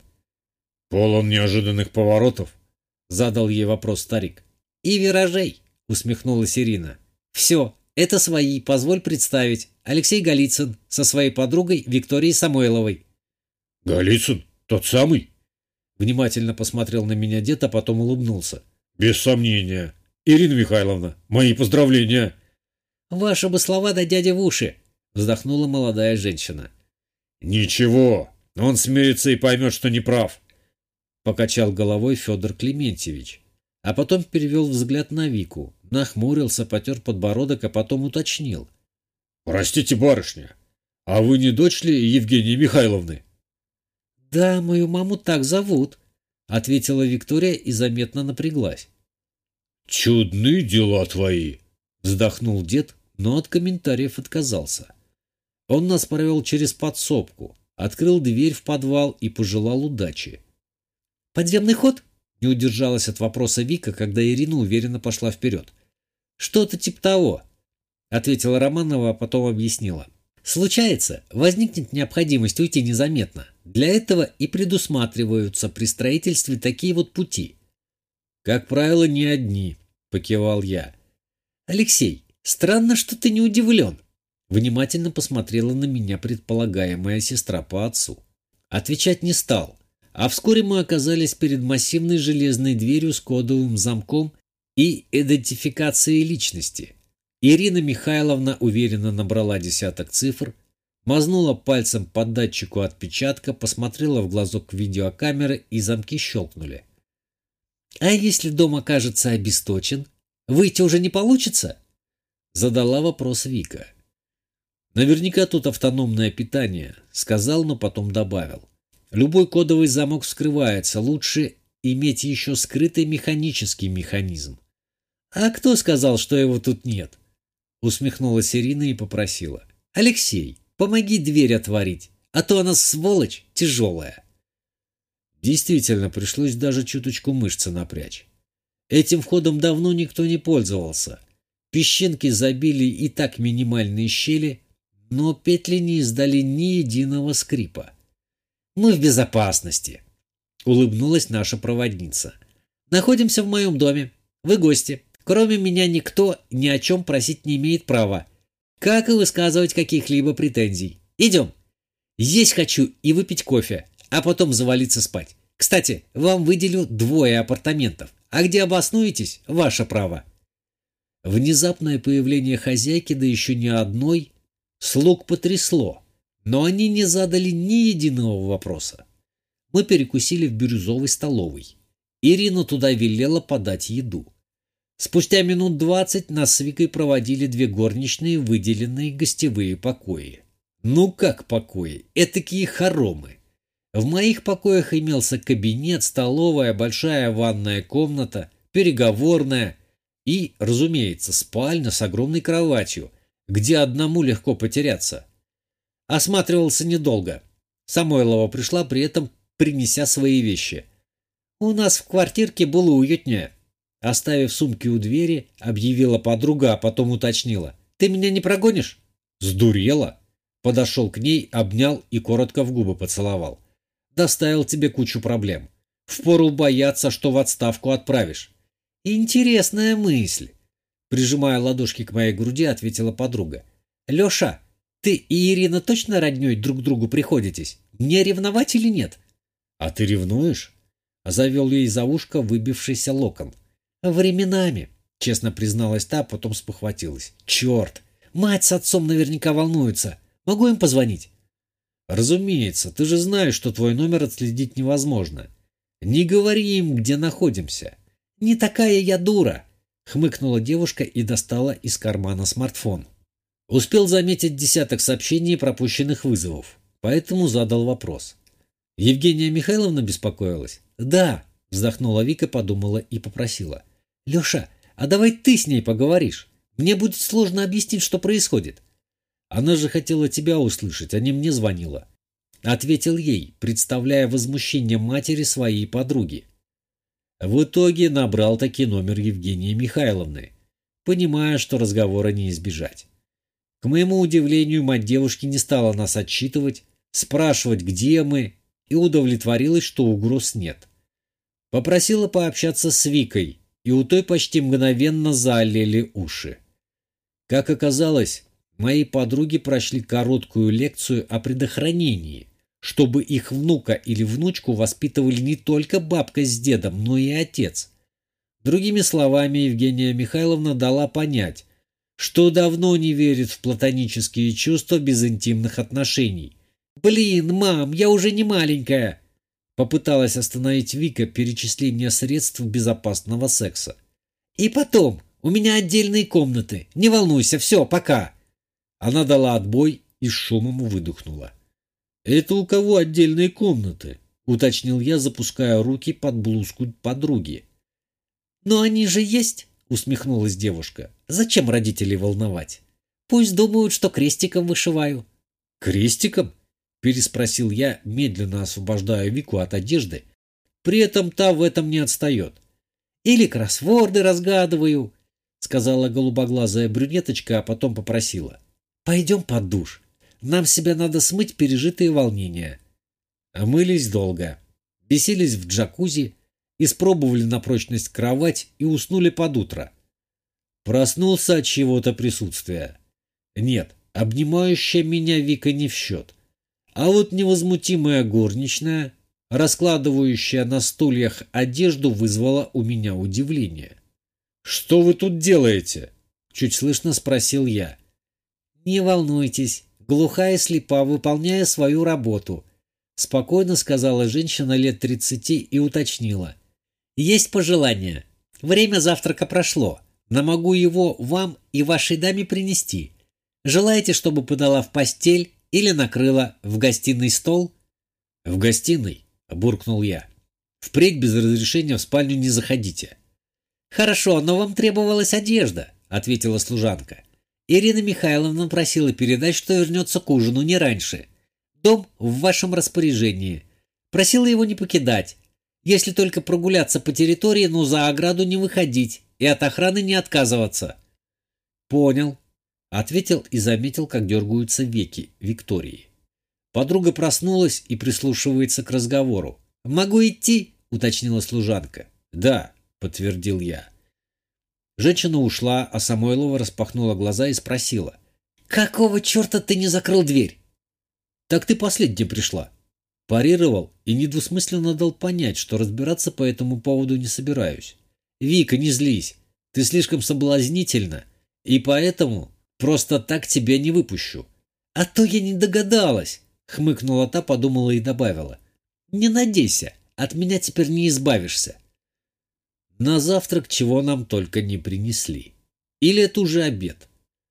«Полон неожиданных поворотов?» — задал ей вопрос старик. «И виражей», — усмехнулась Ирина. «Все, это свои, позволь представить. Алексей Голицын со своей подругой Викторией Самойловой». «Голицын? Тот самый?» Внимательно посмотрел на меня дед, а потом улыбнулся. «Без сомнения. Ирина Михайловна, мои поздравления!» «Ваши бы слова да дядя в уши!» — вздохнула молодая женщина. «Ничего, он смирится и поймет, что не прав», — покачал головой Федор Клементьевич. А потом перевел взгляд на Вику, нахмурился, потер подбородок, а потом уточнил. «Простите, барышня, а вы не дочь ли Евгении Михайловны?» «Да, мою маму так зовут», — ответила Виктория и заметно напряглась. «Чудны дела твои», — вздохнул дед, но от комментариев отказался. Он нас провел через подсобку, открыл дверь в подвал и пожелал удачи. «Подземный ход?» — не удержалась от вопроса Вика, когда Ирина уверенно пошла вперед. «Что-то типа того», — ответила Романова, а потом объяснила. «Случается, возникнет необходимость уйти незаметно. Для этого и предусматриваются при строительстве такие вот пути». «Как правило, не одни», — покивал я. «Алексей, странно, что ты не удивлен», — внимательно посмотрела на меня предполагаемая сестра по отцу. Отвечать не стал, а вскоре мы оказались перед массивной железной дверью с кодовым замком и идентификацией личности. Ирина Михайловна уверенно набрала десяток цифр, мазнула пальцем по датчику отпечатка, посмотрела в глазок видеокамеры, и замки щелкнули. «А если дом окажется обесточен, выйти уже не получится?» — задала вопрос Вика. «Наверняка тут автономное питание», — сказал, но потом добавил. «Любой кодовый замок вскрывается, лучше иметь еще скрытый механический механизм». «А кто сказал, что его тут нет?» — усмехнулась Ирина и попросила. «Алексей, помоги дверь отворить, а то она, сволочь, тяжелая». Действительно, пришлось даже чуточку мышцы напрячь. Этим входом давно никто не пользовался. Песчинки забили и так минимальные щели, но петли не издали ни единого скрипа. «Мы в безопасности», — улыбнулась наша проводница. «Находимся в моем доме. Вы гости. Кроме меня никто ни о чем просить не имеет права, как и высказывать каких-либо претензий. Идем. Есть хочу и выпить кофе, а потом завалиться спать. Кстати, вам выделю 2 апартаментов, а где обоснуетесь – ваше право». Внезапное появление хозяйки, да еще не одной, слуг потрясло. но они не задали ни единого вопроса. Мы перекусили в бирюзовой столовой. Ирина туда велела подать еду. Спустя минут 20 нас с Викой проводили две горничные, выделенные гостевые покои. Ну как покои? Этакие хоромы. В моих покоях имелся кабинет, столовая, большая ванная комната, переговорная и, разумеется, спальня с огромной кроватью, где одному легко потеряться. Осматривался недолго. Самойлова пришла, при этом принеся свои вещи. У нас в квартирке было уютнее. Оставив сумки у двери, объявила подруга, а потом уточнила. «Ты меня не прогонишь?» «Сдурела?» Подошел к ней, обнял и коротко в губы поцеловал. «Доставил тебе кучу проблем. Впору бояться, что в отставку отправишь». «Интересная мысль», — прижимая ладошки к моей груди, ответила подруга. «Леша, ты и Ирина точно роднёй друг другу приходитесь? Мне ревновать или нет?» «А ты ревнуешь?» — завел ей за ушко выбившийся локон. «Временами», — честно призналась та, потом спохватилась. «Черт! Мать с отцом наверняка волнуются. Могу им позвонить?» «Разумеется, ты же знаешь, что твой номер отследить невозможно. Не говори им, где находимся». «Не такая я дура», — хмыкнула девушка и достала из кармана смартфон. Успел заметить десяток сообщений и пропущенных вызовов, поэтому задал вопрос. «Евгения Михайловна беспокоилась?» «Да», — вздохнула Вика, подумала и попросила. «Леша, а давай ты с ней поговоришь. Мне будет сложно объяснить, что происходит». «Она же хотела тебя услышать, а не мне звонила», — ответил ей, представляя возмущение матери своей подруги. В итоге набрал таки номер Евгении Михайловны, понимая, что разговора не избежать. К моему удивлению, мать девушки не стала нас отчитывать, спрашивать, где мы, и удовлетворилась, что угроз нет. Попросила пообщаться с Викой, и у той почти мгновенно заолели уши. Как оказалось, мои подруги прошли короткую лекцию о предохранении, чтобы их внука или внучку воспитывали не только бабка с дедом, но и отец. Другими словами, Евгения Михайловна дала понять, что давно не верит в платонические чувства без интимных отношений. «Блин, мам, я уже не маленькая!» Попыталась остановить Вика перечисление средств безопасного секса. «И потом, у меня отдельные комнаты. Не волнуйся, все, пока!» Она дала отбой и с шумом выдохнула. «Это у кого отдельные комнаты?» — уточнил я, запуская руки под блузку подруги. «Но они же есть!» — усмехнулась девушка. «Зачем родителей волновать? Пусть думают, что крестиком вышиваю». «Крестиком?» — переспросил я, медленно освобождая Вику от одежды. При этом та в этом не отстает. «Или кроссворды разгадываю», — сказала голубоглазая брюнеточка, а потом попросила. «Пойдем под душ. Нам себя надо смыть пережитые волнения». Мылись долго, бесились в джакузи, испробовали на прочность кровать и уснули под утро. Проснулся от чего-то присутствия. Нет, обнимающая меня Вика не в счет. А вот невозмутимая горничная, раскладывающая на стульях одежду, вызвала у меня удивление. «Что вы тут делаете?» — чуть слышно спросил я. «Не волнуйтесь, глухая и слепа, выполняя свою работу», — спокойно сказала женщина лет 30 и уточнила. «Есть пожелания? Время завтрака прошло, но могу его вам и вашей даме принести. Желаете, чтобы подала в постель или накрыла в гостиной стол?» «В гостиной», — буркнул я. «Впредь без разрешения в спальню не заходите». «Хорошо, но вам требовалась одежда», — ответила служанка. «Ирина Михайловна просила передать, что вернется к ужину не раньше. Дом в вашем распоряжении. Просила его не покидать, если только прогуляться по территории, но за ограду не выходить и от охраны не отказываться». «Понял», — ответил и заметил, как дергаются веки Виктории. Подруга проснулась и прислушивается к разговору. «Могу идти?» — уточнила служанка. «Да», — подтвердил я. Женщина ушла, а Самойлова распахнула глаза и спросила. «Какого черта ты не закрыл дверь?» «Так ты последняя пришла». Парировал и недвусмысленно дал понять, что разбираться по этому поводу не собираюсь. «Вика, не злись. Ты слишком соблазнительна, и поэтому просто так тебя не выпущу. «А то я не догадалась», — хмыкнула та, подумала и добавила. «Не надейся, от меня теперь не избавишься». На завтрак чего нам только не принесли. Или это уже обед?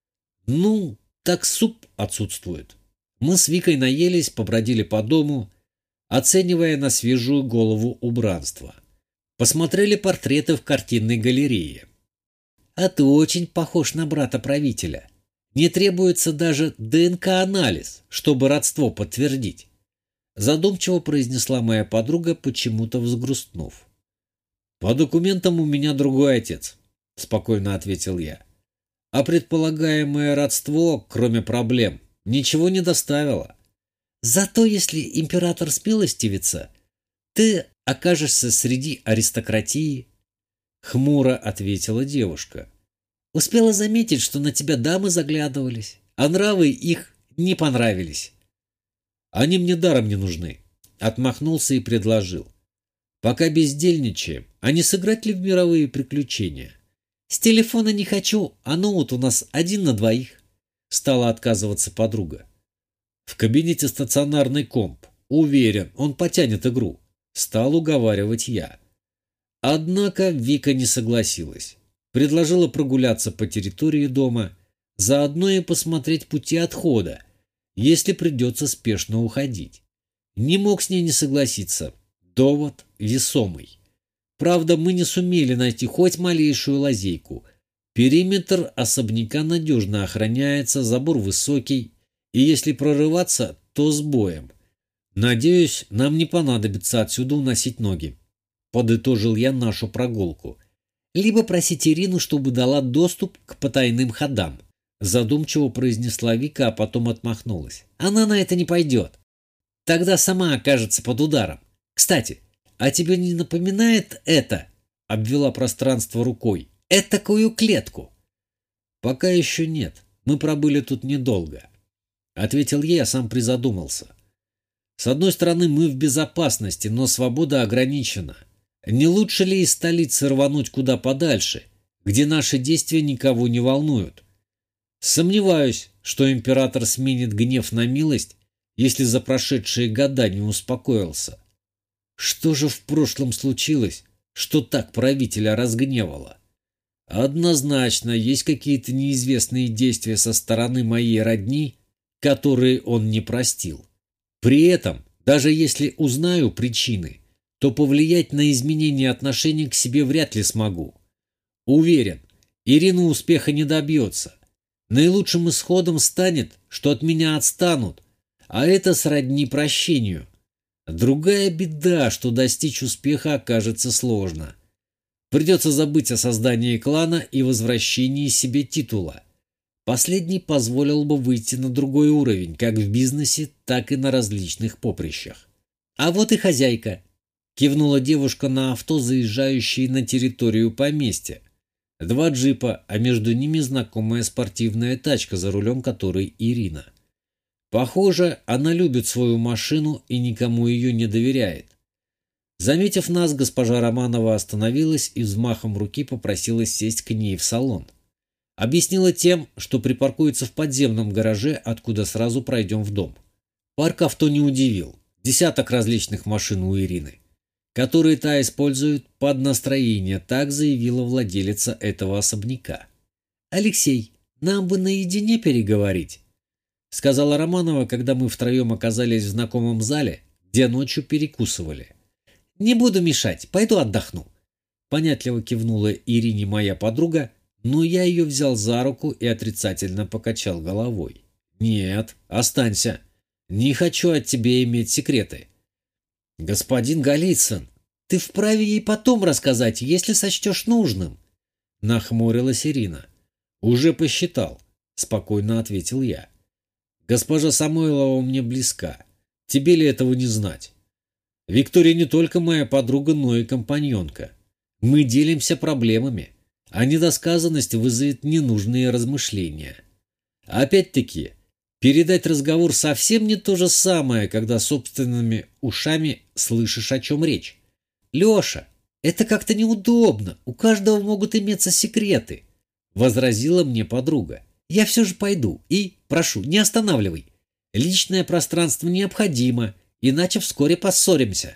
Ну, так суп отсутствует. Мы с Викой наелись, побродили по дому, оценивая на свежую голову убранство. Посмотрели портреты в картинной галерее. «А ты очень похож на брата правителя. Не требуется даже ДНК-анализ, чтобы родство подтвердить», задумчиво произнесла моя подруга, почему-то взгрустнув. «По документам у меня другой отец», — спокойно ответил я. «А предполагаемое родство, кроме проблем, ничего не доставило». «Зато если император смилостивится, ты окажешься среди аристократии», — хмуро ответила девушка. «Успела заметить, что на тебя дамы заглядывались, а нравы их не понравились». «Они мне даром не нужны», — отмахнулся и предложил. «Пока бездельничаем, а не сыграть ли в мировые приключения?» «С телефона не хочу, а ноут у нас 1 на 2», — стала отказываться подруга. «В кабинете стационарный комп. Уверен, он потянет игру», — стал уговаривать я. Однако Вика не согласилась. Предложила прогуляться по территории дома, заодно и посмотреть пути отхода, если придется спешно уходить. Не мог с ней не согласиться. Довод весомый. Правда, мы не сумели найти хоть малейшую лазейку. Периметр особняка надежно охраняется, забор высокий, и если прорываться, то с боем. Надеюсь, нам не понадобится отсюда уносить ноги. Подытожил я нашу прогулку. «Либо просить Ирину, чтобы дала доступ к потайным ходам», задумчиво произнесла Вика, а потом отмахнулась. «Она на это не пойдет. Тогда сама окажется под ударом. Кстати, а тебе не напоминает это?» Обвела пространство рукой. «Этакую клетку». «Пока еще нет. Мы пробыли тут недолго», — ответил ей, а сам призадумался. «С одной стороны, мы в безопасности, но свобода ограничена. Не лучше ли из столицы рвануть куда подальше, где наши действия никого не волнуют? Сомневаюсь, что император сменит гнев на милость, если за прошедшие года не успокоился. Что же в прошлом случилось, что так правителя разгневало? Однозначно есть какие-то неизвестные действия со стороны моей родни, которые он не простил. При этом, даже если узнаю причины, то повлиять на изменение отношений к себе вряд ли смогу. Уверен, Ирина успеха не добьется. Наилучшим исходом станет, что от меня отстанут, а это сродни прощению. Другая беда, что достичь успеха окажется сложно. Придется забыть о создании клана и возвращении себе титула. Последний позволил бы выйти на другой уровень, как в бизнесе, так и на различных поприщах. «А вот и хозяйка», — кивнула девушка на авто, заезжающее на территорию поместья. 2 джипа, а между ними знакомая спортивная тачка, за рулем которой Ирина. Похоже, она любит свою машину и никому ее не доверяет. Заметив нас, госпожа Романова остановилась и взмахом руки попросила сесть к ней в салон. Объяснила тем, что припаркуется в подземном гараже, откуда сразу пройдем в дом. Парк авто не удивил. Десяток различных машин у Ирины, которые та использует под настроение, так заявила владелица этого особняка. «Алексей, нам бы наедине переговорить», — сказала Романова, когда мы втроем оказались в знакомом зале, где ночью перекусывали. «Не буду мешать, пойду отдохну», — понятливо кивнула Ирине моя подруга, но я ее взял за руку и отрицательно покачал головой. «Нет, останься. Не хочу от тебя иметь секреты». «Господин Голицын, ты вправе ей потом рассказать, если сочтешь нужным», — нахмурилась Ирина. «Уже посчитал», — спокойно ответил я. «Госпожа Самойлова мне близка. Тебе ли этого не знать? Виктория не только моя подруга, но и компаньонка. Мы делимся проблемами, а недосказанность вызовет ненужные размышления. Опять-таки, передать разговор совсем не то же самое, когда собственными ушами слышишь, о чем речь. «Леша, это как-то неудобно, у каждого могут иметься секреты», — возразила мне подруга. «Я все же пойду и, прошу, не останавливай. Личное пространство необходимо, иначе вскоре поссоримся».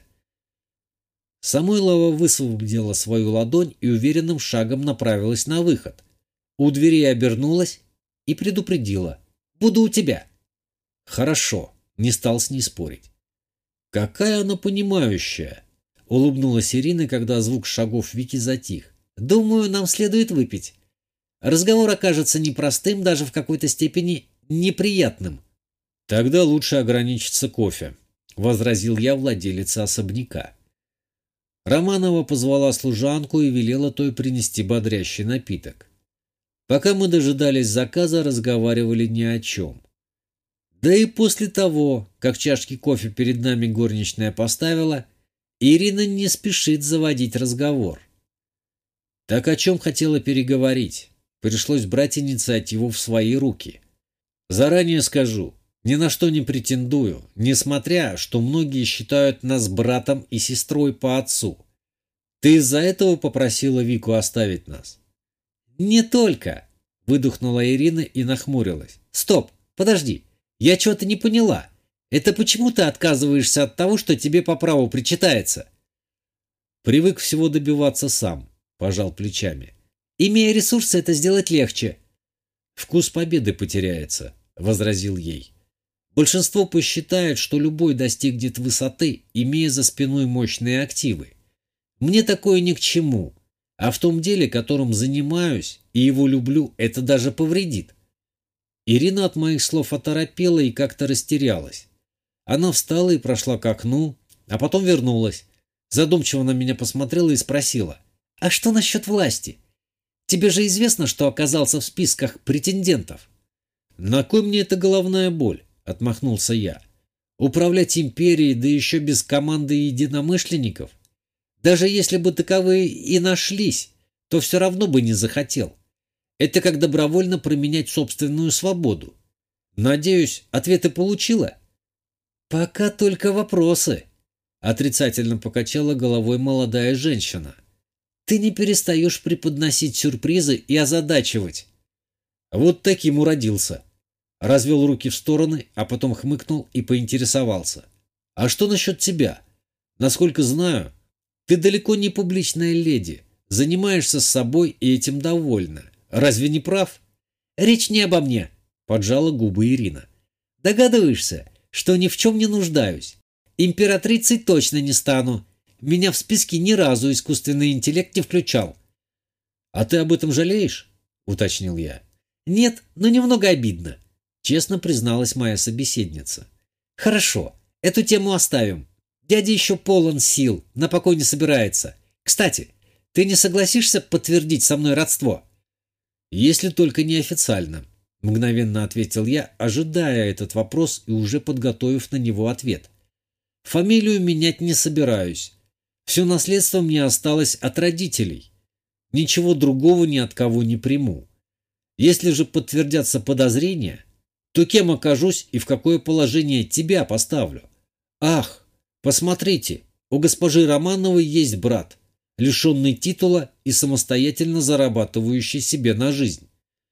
Самойлова высвободила свою ладонь и уверенным шагом направилась на выход. У двери обернулась и предупредила: «Буду у тебя». «Хорошо», — не стал с ней спорить. «Какая она понимающая», — улыбнулась Ирина, когда звук шагов Вики затих. «Думаю, нам следует выпить. Разговор окажется непростым, даже в какой-то степени неприятным». «Тогда лучше ограничиться кофе», — возразил я владелице особняка. Романова позвала служанку и велела той принести бодрящий напиток. Пока мы дожидались заказа, разговаривали ни о чем. Да и после того, как чашки кофе перед нами горничная поставила, Ирина не спешит заводить разговор. Так о чем хотела переговорить? Пришлось брать инициативу в свои руки. Заранее скажу, ни на что не претендую, несмотря, что многие считают нас братом и сестрой по отцу. Ты из-за этого попросила Вику оставить нас? «Не только», — выдохнула Ирина и нахмурилась. «Стоп, подожди, я чего-то не поняла. Это почему ты отказываешься от того, что тебе по праву причитается?» «Привык всего добиваться сам», — пожал плечами. «Имея ресурсы, это сделать легче». «Вкус победы потеряется», — возразил ей. «Большинство посчитает, что любой достигнет высоты, имея за спиной мощные активы. Мне такое ни к чему, а в том деле, которым занимаюсь и его люблю, это даже повредит». Ирина от моих слов оторопела и как-то растерялась. Она встала и прошла к окну, а потом вернулась. Задумчиво на меня посмотрела и спросила: «А что насчет власти? Тебе же известно, что оказался в списках претендентов». «На кой мне эта головная боль?» — отмахнулся я. «Управлять империей, да еще без команды единомышленников? Даже если бы таковые и нашлись, то все равно бы не захотел. Это как добровольно променять собственную свободу. Надеюсь, ответы получила?» «Пока только вопросы», — отрицательно покачала головой молодая женщина. «Ты не перестаешь преподносить сюрпризы и озадачивать». Вот таким уродился. Развел руки в стороны, а потом хмыкнул и поинтересовался: «А что насчет тебя? Насколько знаю, ты далеко не публичная леди, занимаешься с собой и этим довольна. Разве не прав?» «Речь не обо мне», — поджала губы Ирина. «Догадываешься, что ни в чем не нуждаюсь. Императрицей точно не стану. Меня в списке ни разу искусственный интеллект не включал». «А ты об этом жалеешь?» — уточнил я. «Нет, но немного обидно», — честно призналась моя собеседница. «Хорошо, эту тему оставим. Дядя еще полон сил, на покой не собирается. Кстати, ты не согласишься подтвердить со мной родство?» «Если только неофициально», — мгновенно ответил я, ожидая этот вопрос и уже подготовив на него ответ. «Фамилию менять не собираюсь. Все наследство мне осталось от родителей. Ничего другого ни от кого не приму. Если же подтвердятся подозрения, то кем окажусь и в какое положение тебя поставлю? Ах, посмотрите, у госпожи Романовой есть брат, лишенный титула и самостоятельно зарабатывающий себе на жизнь.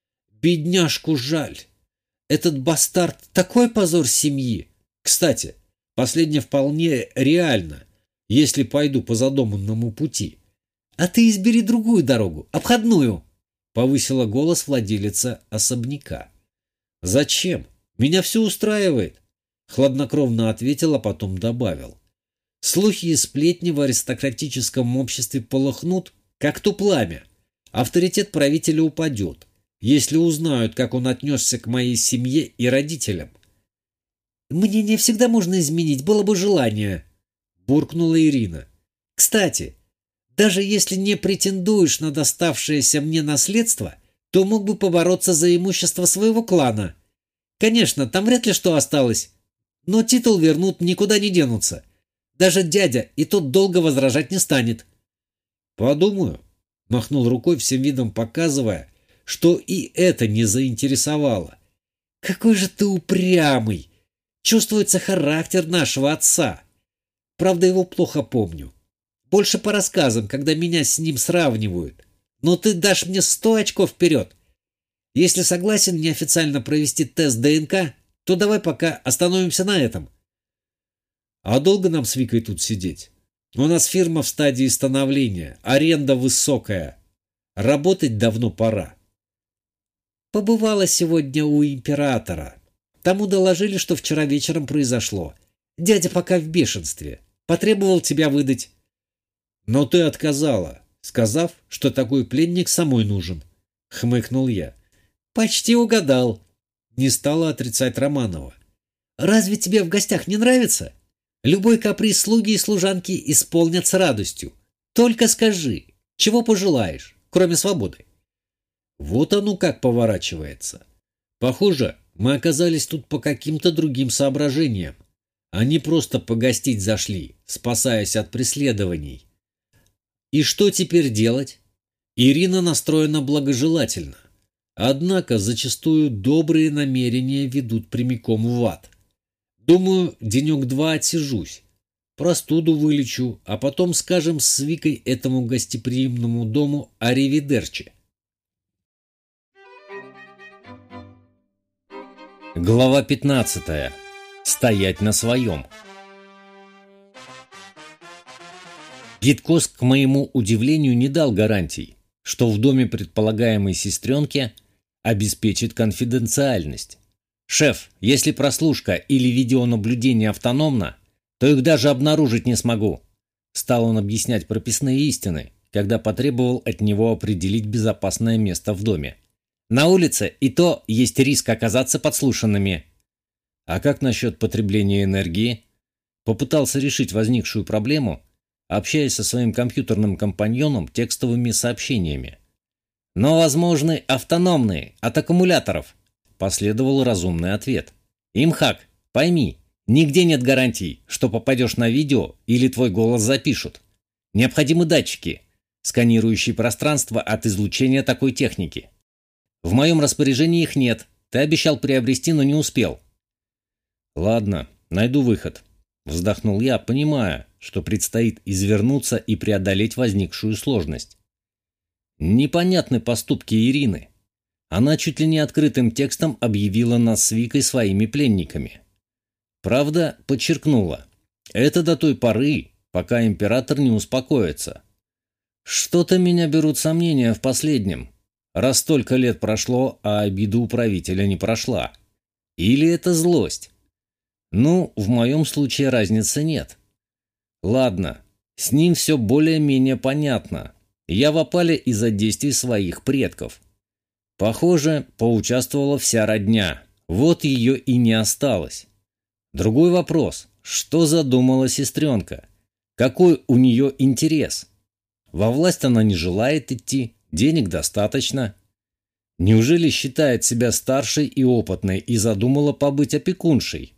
Бедняжку жаль. Этот бастард — такой позор семьи. Кстати, последнее вполне реально, если пойду по задуманному пути». «А ты избери другую дорогу, обходную», — повысила голос владелица особняка. «Зачем? Меня все устраивает», — хладнокровно ответил, а потом добавил. «Слухи и сплетни в аристократическом обществе полыхнут, как то пламя. Авторитет правителя упадет, если узнают, как он отнесся к моей семье и родителям». «Мнение всегда можно изменить, было бы желание», — буркнула Ирина. «Кстати, даже если не претендуешь на доставшееся мне наследство, то мог бы побороться за имущество своего клана. Конечно, там вряд ли что осталось, но титул вернут, никуда не денутся. Даже дядя и тот долго возражать не станет». «Подумаю», — махнул рукой, всем видом показывая, что и это не заинтересовало. «Какой же ты упрямый! Чувствуется характер нашего отца. Правда, его плохо помню. Больше по рассказам, когда меня с ним сравнивают. Но ты дашь мне 100 очков вперед. Если согласен неофициально провести тест ДНК, то давай пока остановимся на этом. А долго нам с Викой тут сидеть? У нас фирма в стадии становления, аренда высокая. Работать давно пора. Побывала сегодня у императора. Тому доложили, что вчера вечером произошло. Дядя пока в бешенстве. Потребовал тебя выдать. Но ты отказала, сказав, что такой пленник самой нужен. Хмыкнул я. Почти угадал. Не стала отрицать Романова. Разве тебе в гостях не нравится? Любой каприз слуги и служанки исполнят с радостью. Только скажи, чего пожелаешь, кроме свободы? Вот оно как поворачивается. Похоже, мы оказались тут по каким-то другим соображениям. Они просто погостить зашли, спасаясь от преследований. И что теперь делать? Ирина настроена благожелательно. Однако зачастую добрые намерения ведут прямиком в ад. Думаю, денек-два отсижусь. Простуду вылечу, а потом скажем с Викой этому гостеприимному дому аривидерчи. Глава 15. Стоять на своем. Гидкос, к моему удивлению, не дал гарантий, что в доме предполагаемой сестренки обеспечит конфиденциальность. «Шеф, если прослушка или видеонаблюдение автономно, то их даже обнаружить не смогу», стал он объяснять прописные истины, когда потребовал от него определить безопасное место в доме. «На улице и то есть риск оказаться подслушанными». «А как насчет потребления энергии?» Попытался решить возникшую проблему, общаясь со своим компьютерным компаньоном текстовыми сообщениями. «Но возможны автономные, от аккумуляторов», последовал разумный ответ. «Имхак, пойми, нигде нет гарантий, что попадешь на видео или твой голос запишут. Необходимы датчики, сканирующие пространство от излучения такой техники. В моем распоряжении их нет, ты обещал приобрести, но не успел». «Ладно, найду выход», — вздохнул я, понимая, что предстоит извернуться и преодолеть возникшую сложность. Непонятны поступки Ирины. Она чуть ли не открытым текстом объявила нас с Викой своими пленниками. Правда, подчеркнула, это до той поры, пока император не успокоится. Что-то меня берут сомнения в последнем, раз столько лет прошло, а обида у правителя не прошла. Или это злость? Ну, в моем случае разницы нет. Ладно, с ним все более-менее понятно. Я в опале из-за действий своих предков. Похоже, поучаствовала вся родня. Вот ее и не осталось. Другой вопрос. Что задумала сестренка? Какой у нее интерес? Во власть она не желает идти, денег достаточно. Неужели считает себя старшей и опытной и задумала побыть опекуншей?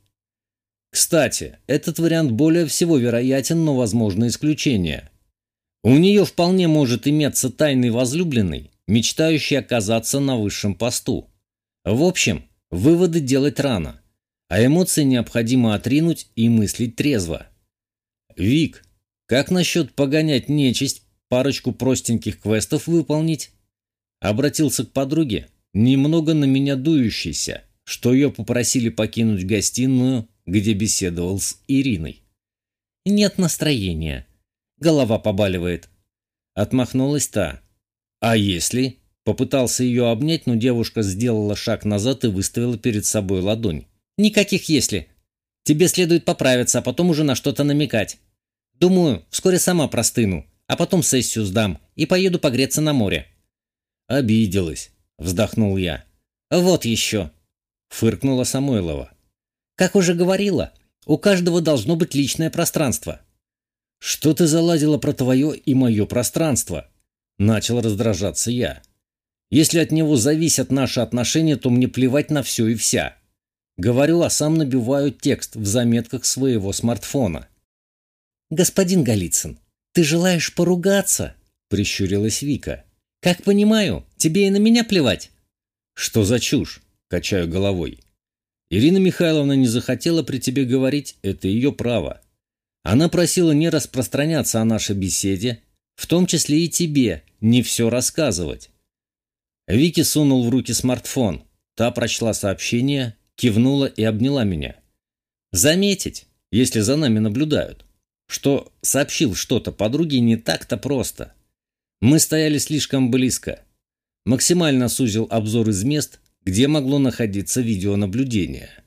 Кстати, этот вариант более всего вероятен, но возможно исключение. У нее вполне может иметься тайный возлюбленный, мечтающий оказаться на высшем посту. В общем, выводы делать рано, а эмоции необходимо отринуть и мыслить трезво. «Вик, как насчет погонять нечисть, парочку простеньких квестов выполнить?» Обратился к подруге, немного на меня дующейся, что ее попросили покинуть гостиную, где беседовал с Ириной. «Нет настроения. Голова побаливает». Отмахнулась та. «А если?» Попытался ее обнять, но девушка сделала шаг назад и выставила перед собой ладонь. «Никаких «если». Тебе следует поправиться, а потом уже на что-то намекать. Думаю, вскоре сама простыну, а потом сессию сдам и поеду погреться на море». «Обиделась», — вздохнул я. «Вот еще», — фыркнула Самойлова. «Как уже говорила, у каждого должно быть личное пространство». «Что ты заладила про твое и мое пространство?» Начал раздражаться я. «Если от него зависят наши отношения, то мне плевать на все и вся». Говорю, а сам набиваю текст в заметках своего смартфона. «Господин Голицын, ты желаешь поругаться?» — прищурилась Вика. «Как понимаю, тебе и на меня плевать». «Что за чушь?» — качаю головой. «Ирина Михайловна не захотела при тебе говорить, это ее право. Она просила не распространяться о нашей беседе, в том числе и тебе, не все рассказывать». Вике сунул в руки смартфон. Та прочла сообщение кивнула и обняла меня. Заметить, если за нами наблюдают, что сообщил что-то подруге не так-то просто. Мы стояли слишком близко. Максимально сузил обзор из мест, где могло находиться видеонаблюдение.